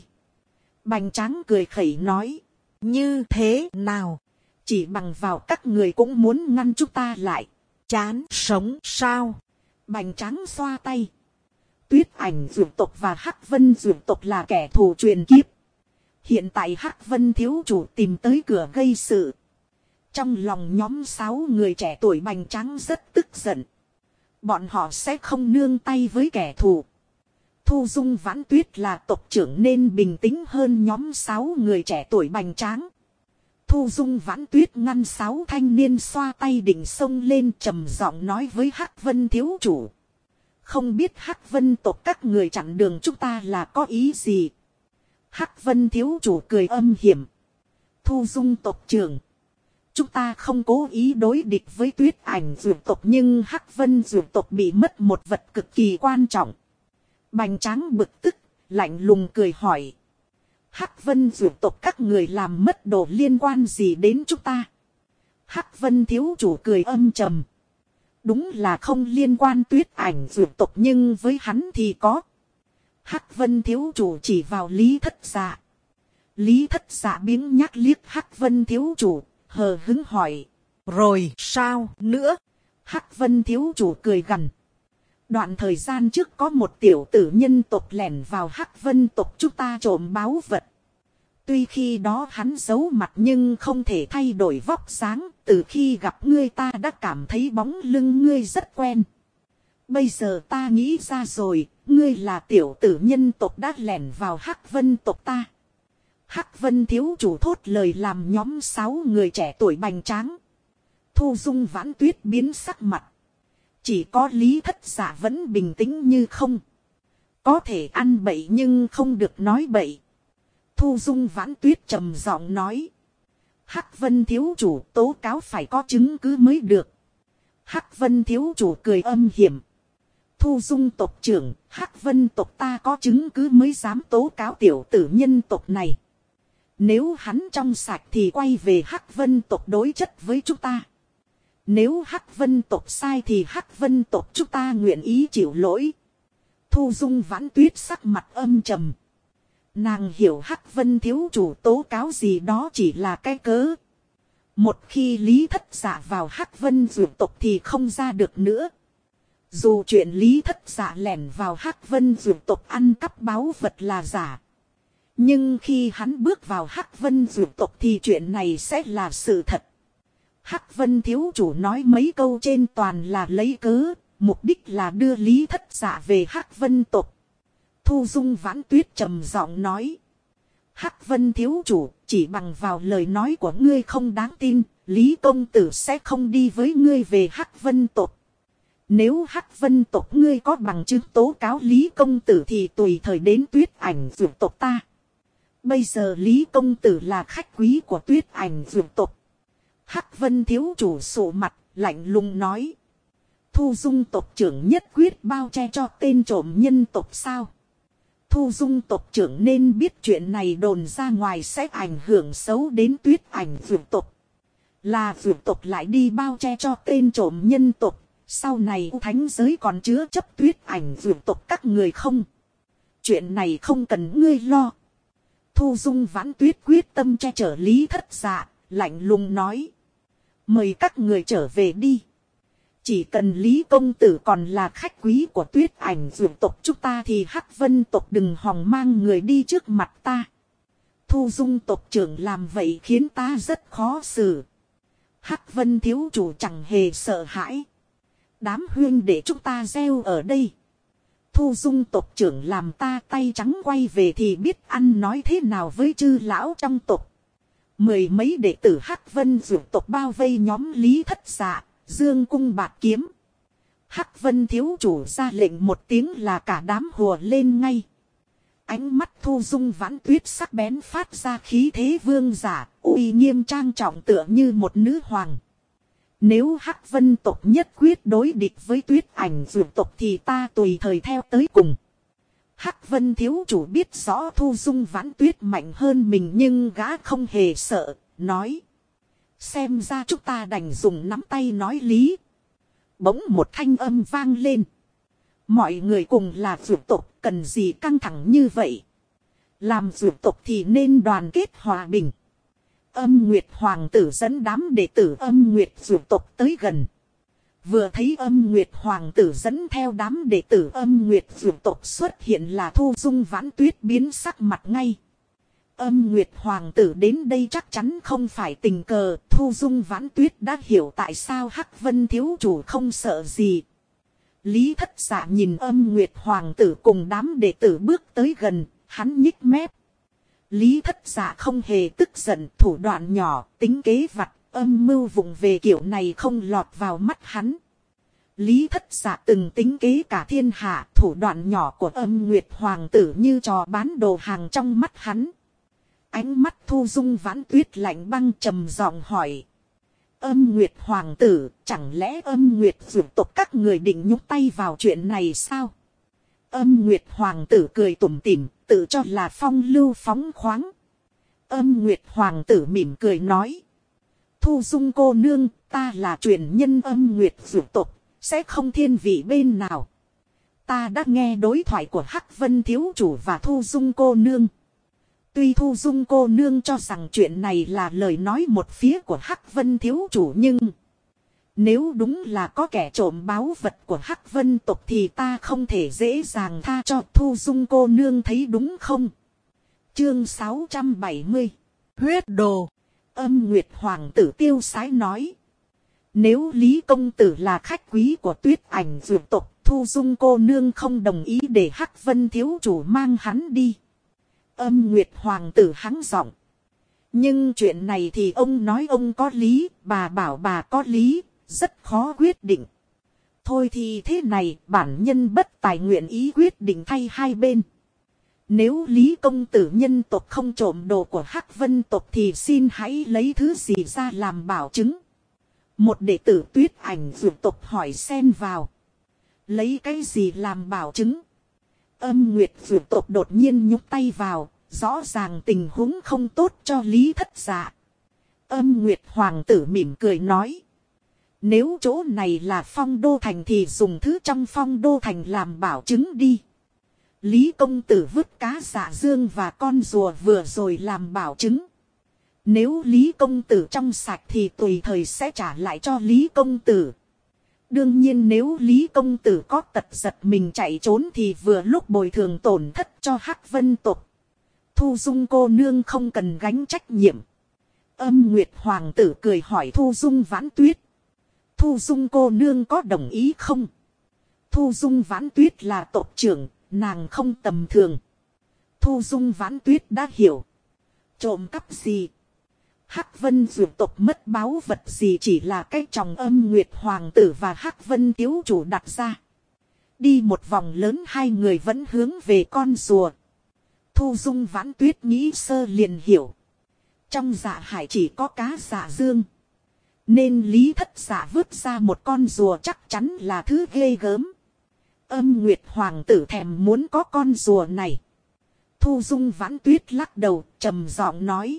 Bành Tráng cười khẩy nói. Như thế nào? Chỉ bằng vào các người cũng muốn ngăn chúng ta lại. Chán sống sao? Bành Tráng xoa tay. Tuyết Ảnh dược tộc và Hắc Vân dược tộc là kẻ thù truyền kiếp. Hiện tại Hắc Vân thiếu chủ tìm tới cửa gây sự. Trong lòng nhóm 6 người trẻ tuổi Bành Tráng rất tức giận. Bọn họ sẽ không nương tay với kẻ thù. Thu Dung Vãn Tuyết là tộc trưởng nên bình tĩnh hơn nhóm 6 người trẻ tuổi Bành Tráng. Thu Dung Vãn Tuyết ngăn 6 thanh niên xoa tay định xông lên trầm giọng nói với Hắc Vân thiếu chủ. Không biết Hắc Vân tộc các người chặn đường chúng ta là có ý gì? Hắc Vân thiếu chủ cười âm hiểm. Thu Dung tộc trưởng. Chúng ta không cố ý đối địch với Tuyết Ảnh dược tộc nhưng Hắc Vân dược tộc bị mất một vật cực kỳ quan trọng. Bành Tráng bực tức, lạnh lùng cười hỏi. Hắc Vân dược tộc các người làm mất đồ liên quan gì đến chúng ta? Hắc Vân thiếu chủ cười âm trầm. Đúng là không liên quan Tuyết Ảnh dược tộc nhưng với hắn thì có. Hắc Vân thiếu chủ chỉ vào Lý Thất Dạ. Lý Thất Dạ biếng nhác liếc Hắc Vân thiếu chủ, hờ hứng hỏi. Rồi sao nữa? Hắc Vân thiếu chủ cười gằn. Đoạn thời gian trước có một tiểu tử nhân tộc lẻn vào Hắc Vân tộc chúng ta trộm báu vật. Tuy khi đó hắn giấu mặt nhưng không thể thay đổi vóc dáng. Từ khi gặp ngươi ta đã cảm thấy bóng lưng ngươi rất quen. Bây giờ ta nghĩ ra rồi, ngươi là tiểu tử nhân tộc đã lẻn vào Hắc Vân tộc ta. Hắc Vân thiếu chủ thốt lời làm nhóm 6 người trẻ tuổi Bành Tráng. Thu Dung Vãn Tuyết biến sắc mặt. Chỉ có Lý Thất Dạ vẫn bình tĩnh như không. Có thể ăn bậy nhưng không được nói bậy. Thu Dung Vãn Tuyết trầm giọng nói. Hắc Vân thiếu chủ tố cáo phải có chứng cứ mới được. Hắc Vân thiếu chủ cười âm hiểm. Thu Dung tộc trưởng, Hắc Vân tộc ta có chứng cứ mới dám tố cáo tiểu tử nhân tộc này. Nếu hắn trong sạch thì quay về Hắc Vân tộc đối chất với chúng ta. Nếu Hắc Vân tộc sai thì Hắc Vân tộc chúng ta nguyện ý chịu lỗi. Thu Dung Vãn Tuyết sắc mặt âm trầm. Nàng hiểu Hắc Vân thiếu chủ tố cáo gì đó chỉ là cái cớ. Một khi Lý Thất Dạ vào Hắc Vân dược tộc thì không ra được nữa. Dù chuyện Lý Thất Dạ lẻn vào Hắc Vân dược tộc ăn cắp báu vật là giả. Nhưng khi hắn bước vào Hắc Vân dược tộc thì chuyện này sẽ là sự thật. Hắc Vân thiếu chủ nói mấy câu trên toàn là lấy cớ, mục đích là đưa Lý Thất Dạ về Hắc Vân tộc. Thu Dung Vãn Tuyết trầm giọng nói. Hắc Vân thiếu chủ, chỉ bằng vào lời nói của ngươi không đáng tin, Lý công tử sẽ không đi với ngươi về Hắc Vân tộc. Nếu Hắc Vân tộc ngươi có bằng chứng tố cáo Lý công tử thì tùy thời đến Tuyết Ảnh Dược tộc ta. Bây giờ Lý công tử là khách quý của Tuyết Ảnh Dược tộc. Hắc Vân thiếu chủ sụ mặt, lạnh lùng nói. Thu Dung tộc trưởng nhất quyết bao che cho tên trộm nhân tộc sao? Thu Dung tộc trưởng nên biết chuyện này đồn ra ngoài sẽ ảnh hưởng xấu đến Tuyết Ảnh Dược tộc. Là Dược tộc lại đi bao che cho tên trộm nhân tộc. Sau này thánh giới còn chứa chấp Tuyết Ảnh Dược tộc các người không? Chuyện này không cần ngươi lo. Thu Dung Vãn Tuyết quyết tâm che chở Lý Thất Dạ, lạnh lùng nói. Mời các người trở về đi. Chỉ cần Lý công tử còn là khách quý của Tuyết Ảnh Dược tộc chúng ta thì Hắc Vân tộc đừng hòng mang người đi trước mặt ta. Thu Dung tộc trưởng làm vậy khiến ta rất khó xử. Hắc Vân thiếu chủ chẳng hề sợ hãi. Đám huyên để chúng ta gieo ở đây. Thu Dung tộc trưởng làm ta tay trắng quay về thì biết ăn nói thế nào với chư lão trong tộc. Mười mấy đệ tử Hắc Vân Dược tộc bao vây nhóm Lý Thất Dạ, dương cung bạt kiếm. Hắc Vân thiếu chủ ra lệnh một tiếng là cả đám hùa lên ngay. Ánh mắt Thu Dung Vãn Tuyết sắc bén phát ra khí thế vương giả, uy nghiêm trang trọng tựa như một nữ hoàng. Nếu Hắc Vân tộc nhất quyết đối địch với Tuyết Ảnh Dược tộc thì ta tùy thời theo tới cùng. Hắc Vân thiếu chủ biết rõ Thu Dung Vãn Tuyết mạnh hơn mình nhưng gã không hề sợ, nói. Xem ra chúng ta đành dùng nắm tay nói lý. Bỗng một thanh âm vang lên. Mọi người cùng là dược tộc, cần gì căng thẳng như vậy? Làm dược tộc thì nên đoàn kết hòa bình. Âm Nguyệt Hoàng tử dẫn đám đệ tử Âm Nguyệt dược tộc tới gần. Vừa thấy Âm Nguyệt Hoàng tử dẫn theo đám đệ tử Âm Nguyệt dược tộc xuất hiện là Thu Dung Vãn Tuyết biến sắc mặt ngay. Âm Nguyệt Hoàng tử đến đây chắc chắn không phải tình cờ. Thu Dung Vãn Tuyết đã hiểu tại sao Hắc Vân thiếu chủ không sợ gì. Lý Thất Dạ nhìn Âm Nguyệt Hoàng tử cùng đám đệ tử bước tới gần, hắn nhích mép. Lý Thất Dạ không hề tức giận, thủ đoạn nhỏ, tính kế vặt, âm mưu vụng về kiểu này không lọt vào mắt hắn. Lý Thất Dạ từng tính kế cả thiên hạ, thủ đoạn nhỏ của Âm Nguyệt Hoàng tử như trò bán đồ hàng trong mắt hắn. Ánh mắt Thu Dung Vãn Tuyết lạnh băng trầm giọng hỏi. Âm Nguyệt Hoàng tử, chẳng lẽ Âm Nguyệt dược tộc các người định nhúc tay vào chuyện này sao? Âm Nguyệt Hoàng tử cười tủm tỉm, tự cho là phong lưu phóng khoáng. Âm Nguyệt Hoàng tử mỉm cười nói. Thu Dung cô nương, ta là truyền nhân Âm Nguyệt dược tộc, sẽ không thiên vị bên nào. Ta đã nghe đối thoại của Hắc Vân thiếu chủ và Thu Dung cô nương. Tuy Thu Dung cô nương cho rằng chuyện này là lời nói một phía của Hắc Vân thiếu chủ nhưng nếu đúng là có kẻ trộm báu vật của Hắc Vân tộc thì ta không thể dễ dàng tha cho. Thu Dung cô nương thấy đúng không? Chương 670 Huyết đồ. Âm Nguyệt Hoàng tử tiêu sái nói. Nếu Lý công tử là khách quý của Tuyết Ảnh dược tộc, Thu Dung cô nương không đồng ý để Hắc Vân thiếu chủ mang hắn đi. Âm Nguyệt Hoàng tử hắng giọng. Nhưng chuyện này thì ông nói ông có lý, bà bảo bà có lý, rất khó quyết định. Thôi thì thế này, bản nhân bất tài nguyện ý quyết định thay hai bên. Nếu Lý công tử nhân tộc không trộm đồ của Hắc Vân tộc thì xin hãy lấy thứ gì ra làm bảo chứng. Một đệ tử Tuyết Ảnh dược tộc hỏi xen vào. Lấy cái gì làm bảo chứng? Âm Nguyệt dược tộc đột nhiên nhúc tay vào, rõ ràng tình huống không tốt cho Lý Thất Dạ. Âm Nguyệt Hoàng tử mỉm cười nói. Nếu chỗ này là Phong Đô Thành thì dùng thứ trong Phong Đô Thành làm bảo chứng đi. Lý công tử vứt cá dạ dương và con rùa vừa rồi làm bảo chứng. Nếu Lý công tử trong sạch thì tùy thời sẽ trả lại cho Lý công tử. Đương nhiên nếu Lý công tử có tật giật mình chạy trốn thì vừa lúc bồi thường tổn thất cho Hắc Vân tộc. Thu Dung cô nương không cần gánh trách nhiệm. Âm Nguyệt Hoàng tử cười hỏi Thu Dung Vãn Tuyết. Thu Dung cô nương có đồng ý không? Thu Dung Vãn Tuyết là tộc trưởng, nàng không tầm thường. Thu Dung Vãn Tuyết đã hiểu. Trộm cắp gì? Hắc Vân dược tộc mất báu vật gì chỉ là cái tròng Âm Nguyệt Hoàng tử và Hắc Vân thiếu chủ đặt ra. Đi một vòng lớn hai người vẫn hướng về con rùa. Thu Dung Vãn Tuyết nghĩ sơ liền hiểu. Trong dạ hải chỉ có cá dạ dương. Nên Lý Thất Dạ vứt ra một con rùa chắc chắn là thứ ghê gớm. Âm Nguyệt Hoàng tử thèm muốn có con rùa này. Thu Dung Vãn Tuyết lắc đầu trầm giọng nói.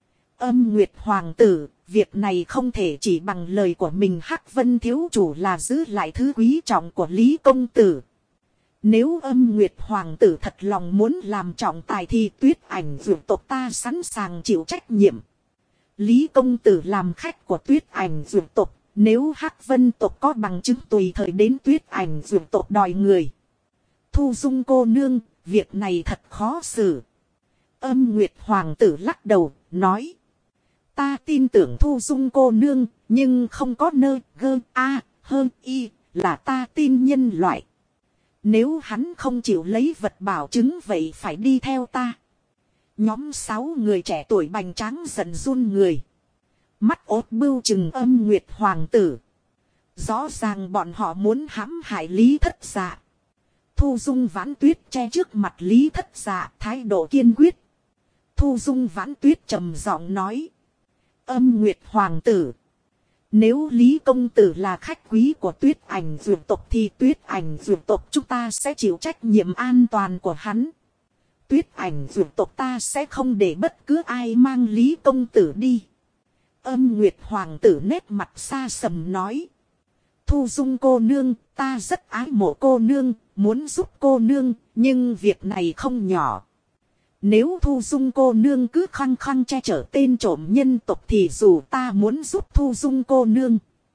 Âm Nguyệt Hoàng tử, việc này không thể chỉ bằng lời của mình. Hắc Vân thiếu chủ là giữ lại thứ quý trọng của Lý công tử. Nếu Âm Nguyệt Hoàng tử thật lòng muốn làm trọng tài thì Tuyết Ảnh dược tộc ta sẵn sàng chịu trách nhiệm. Lý công tử làm khách của Tuyết Ảnh dược tộc, nếu Hắc Vân tộc có bằng chứng tùy thời đến Tuyết Ảnh dược tộc đòi người. Thu Dung cô nương, việc này thật khó xử. Âm Nguyệt Hoàng tử lắc đầu, nói. Ta tin tưởng Thu Dung cô nương, nhưng không có nơ gơ a hơn y, là ta tin nhân loại. Nếu hắn không chịu lấy vật bảo chứng vậy phải đi theo ta. Nhóm 6 người trẻ tuổi bành tráng giận run người. Mắt ốt bưu chừng Âm Nguyệt Hoàng tử. Rõ ràng bọn họ muốn hãm hại Lý Thất Dạ. Thu Dung Vãn Tuyết che trước mặt Lý Thất Dạ thái độ kiên quyết. Thu Dung Vãn Tuyết trầm giọng nói. Âm Nguyệt Hoàng tử. Nếu Lý công tử là khách quý của Tuyết Ảnh dược tộc thì Tuyết Ảnh dược tộc chúng ta sẽ chịu trách nhiệm an toàn của hắn. Tuyết Ảnh dược tộc ta sẽ không để bất cứ ai mang Lý công tử đi. Âm Nguyệt Hoàng tử nét mặt xa sầm nói. Thu Dung cô nương, ta rất ái mộ cô nương, muốn giúp cô nương, nhưng việc này không nhỏ. Nếu Thu Dung cô nương cứ khăng khăng che chở tên trộm nhân tộc thì dù ta muốn giúp Thu Dung cô nương,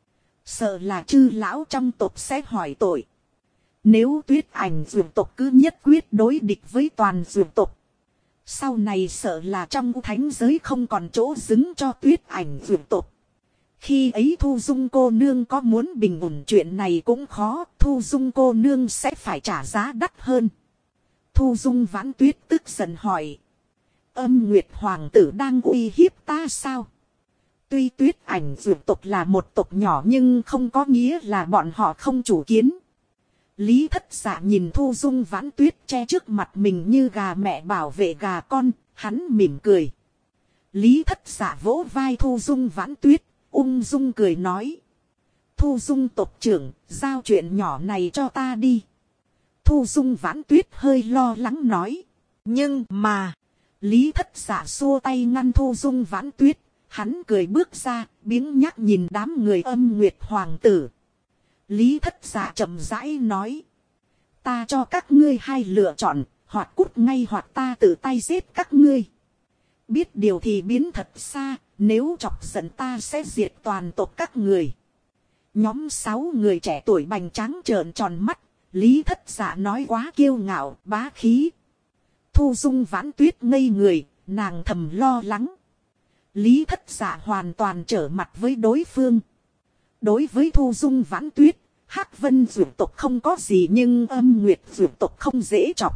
sợ là chư lão trong tộc sẽ hỏi tội. Nếu Tuyết Ảnh dược tộc cứ nhất quyết đối địch với toàn dược tộc, sau này sợ là trong thánh giới không còn chỗ dứng cho Tuyết Ảnh dược tộc. Khi ấy Thu Dung cô nương có muốn bình ổn chuyện này cũng khó, Thu Dung cô nương sẽ phải trả giá đắt hơn. Thu Dung Vãn Tuyết tức giận hỏi. Âm Nguyệt Hoàng tử đang uy hiếp ta sao? Tuy Tuyết Ảnh dược tộc là một tộc nhỏ nhưng không có nghĩa là bọn họ không chủ kiến. Lý Thất Dạ nhìn Thu Dung Vãn Tuyết che trước mặt mình như gà mẹ bảo vệ gà con, hắn mỉm cười. Lý Thất Dạ vỗ vai Thu Dung Vãn Tuyết, ung dung cười nói. Thu Dung tộc trưởng, giao chuyện nhỏ này cho ta đi. Thu Dung Vãn Tuyết hơi lo lắng nói. Nhưng mà, Lý Thất Dạ xua tay ngăn Thu Dung Vãn Tuyết. Hắn cười bước ra, biếng nhác nhìn đám người Âm Nguyệt Hoàng tử. Lý Thất Dạ chậm rãi nói. Ta cho các ngươi hai lựa chọn, hoặc cút ngay hoặc ta tự tay giết các ngươi. Biết điều thì biến thật xa, nếu chọc giận ta sẽ diệt toàn tộc các người. Nhóm 6 người trẻ tuổi bành tráng trợn tròn mắt. Lý Thất Dạ nói quá kiêu ngạo, bá khí. Thu Dung Vãn Tuyết ngây người, nàng thầm lo lắng. Lý Thất Dạ hoàn toàn trở mặt với đối phương. Đối với Thu Dung Vãn Tuyết, Hắc Vân dược tộc không có gì nhưng Âm Nguyệt dược tộc không dễ chọc.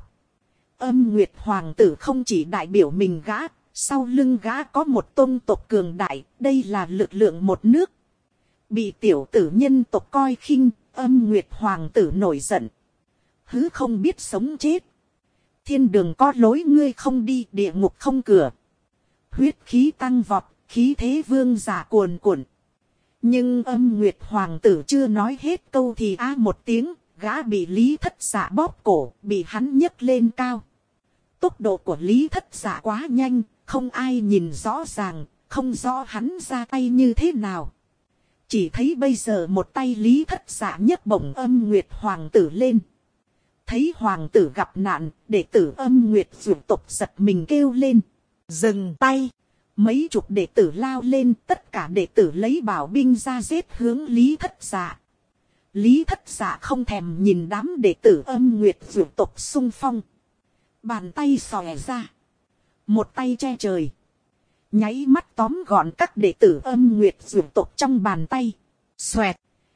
Âm Nguyệt Hoàng tử không chỉ đại biểu mình gã, sau lưng gã có một tôn tộc cường đại, đây là lực lượng một nước. Bị tiểu tử nhân tộc coi khinh, Âm Nguyệt Hoàng tử nổi giận. Hứ không biết sống chết. Thiên đường có lối ngươi không đi, địa ngục không cửa. Huyết khí tăng vọt, khí thế vương giả cuồn cuộn. Nhưng Âm Nguyệt Hoàng tử chưa nói hết câu thì một tiếng, gã bị Lý Thất Dạ bóp cổ, bị hắn nhấc lên cao. Tốc độ của Lý Thất Dạ quá nhanh, không ai nhìn rõ ràng, không rõ hắn ra tay như thế nào. Chỉ thấy bây giờ một tay Lý Thất Dạ nhấc bổng Âm Nguyệt Hoàng tử lên. Thấy hoàng tử gặp nạn, đệ tử Âm Nguyệt dược tộc giật mình kêu lên. Dừng tay! Mấy chục đệ tử lao lên, tất cả đệ tử lấy bảo binh ra giết hướng Lý Thất Dạ. Lý Thất Dạ không thèm nhìn đám đệ tử Âm Nguyệt dược tộc xung phong. Bàn tay xòe ra. Một tay che trời. Nháy mắt tóm gọn các đệ tử Âm Nguyệt dược tộc trong bàn tay. Xoẹt.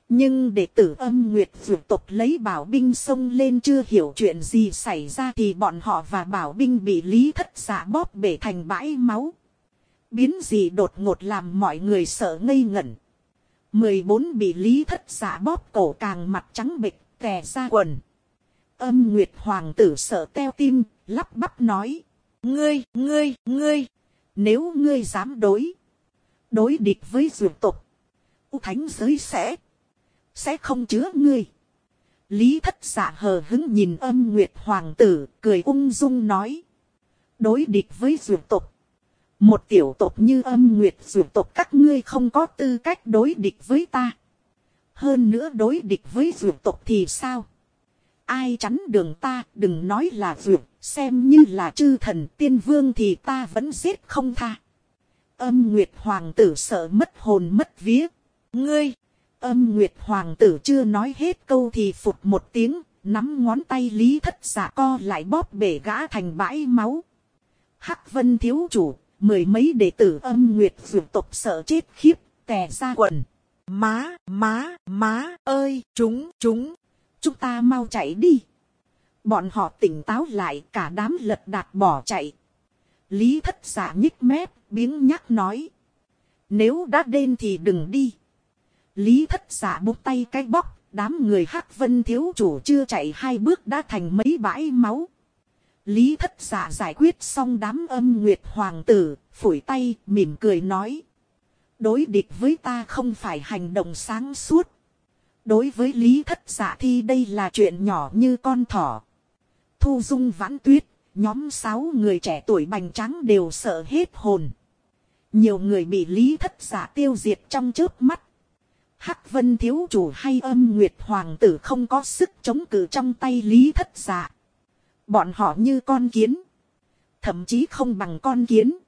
Nhưng đệ tử Âm Nguyệt vượt tộc lấy bảo binh xông lên, chưa hiểu chuyện gì xảy ra thì bọn họ và bảo binh bị Lý Thất Dạ bóp bể thành bãi máu. Biến gì đột ngột làm mọi người sợ ngây ngẩn. 14 bị Lý Thất Dạ bóp cổ càng mặt trắng bệch, tè ra quần. Âm Nguyệt hoàng tử sợ teo tim, lắp bắp nói: Ngươi, nếu ngươi dám đối địch với dược tộc, U Thánh giới sẽ không chứa ngươi. Lý Thất Dạ hờ hững nhìn Âm Nguyệt hoàng tử, cười ung dung nói: đối địch với dược tộc? Một tiểu tộc như Âm Nguyệt dược tộc các ngươi không có tư cách đối địch với ta. Hơn nữa đối địch với dược tộc thì sao? Ai chắn đường ta, đừng nói là dược, xem như là chư thần tiên vương thì ta vẫn giết không tha. Âm Nguyệt hoàng tử sợ mất hồn mất vía. Ngươi! Âm Nguyệt hoàng tử chưa nói hết câu thì phụt một tiếng, nắm ngón tay Lý Thất Dạ co lại bóp bể gã thành bãi máu. Hắc Vân thiếu chủ, 10 mấy đệ tử Âm Nguyệt dược tộc sợ chết khiếp, tè ra quần. Má ơi, chúng ta mau chạy đi. Bọn họ tỉnh táo lại, cả đám lật đạt bỏ chạy. Lý Thất Dạ nhích mép, biếng nhác nói: nếu đã đen thì đừng đi. Lý Thất Dạ búng tay cái bóc, đám người Hắc Vân thiếu chủ chưa chạy 2 bước đã thành mấy bãi máu. Lý Thất Dạ giải quyết xong đám Âm Nguyệt hoàng tử, phủi tay, mỉm cười nói: đối địch với ta không phải hành động sáng suốt. Đối với Lý Thất Dạ thì đây là chuyện nhỏ như con thỏ. Thu Dung, Vãn Tuyết, nhóm 6 người trẻ tuổi bành trắng đều sợ hết hồn. Nhiều người bị Lý Thất Dạ tiêu diệt trong chớp mắt. Hắc Vân thiếu chủ hay Âm Nguyệt hoàng tử không có sức chống cự trong tay Lý Thất Dạ. Bọn họ như con kiến. Thậm chí không bằng con kiến.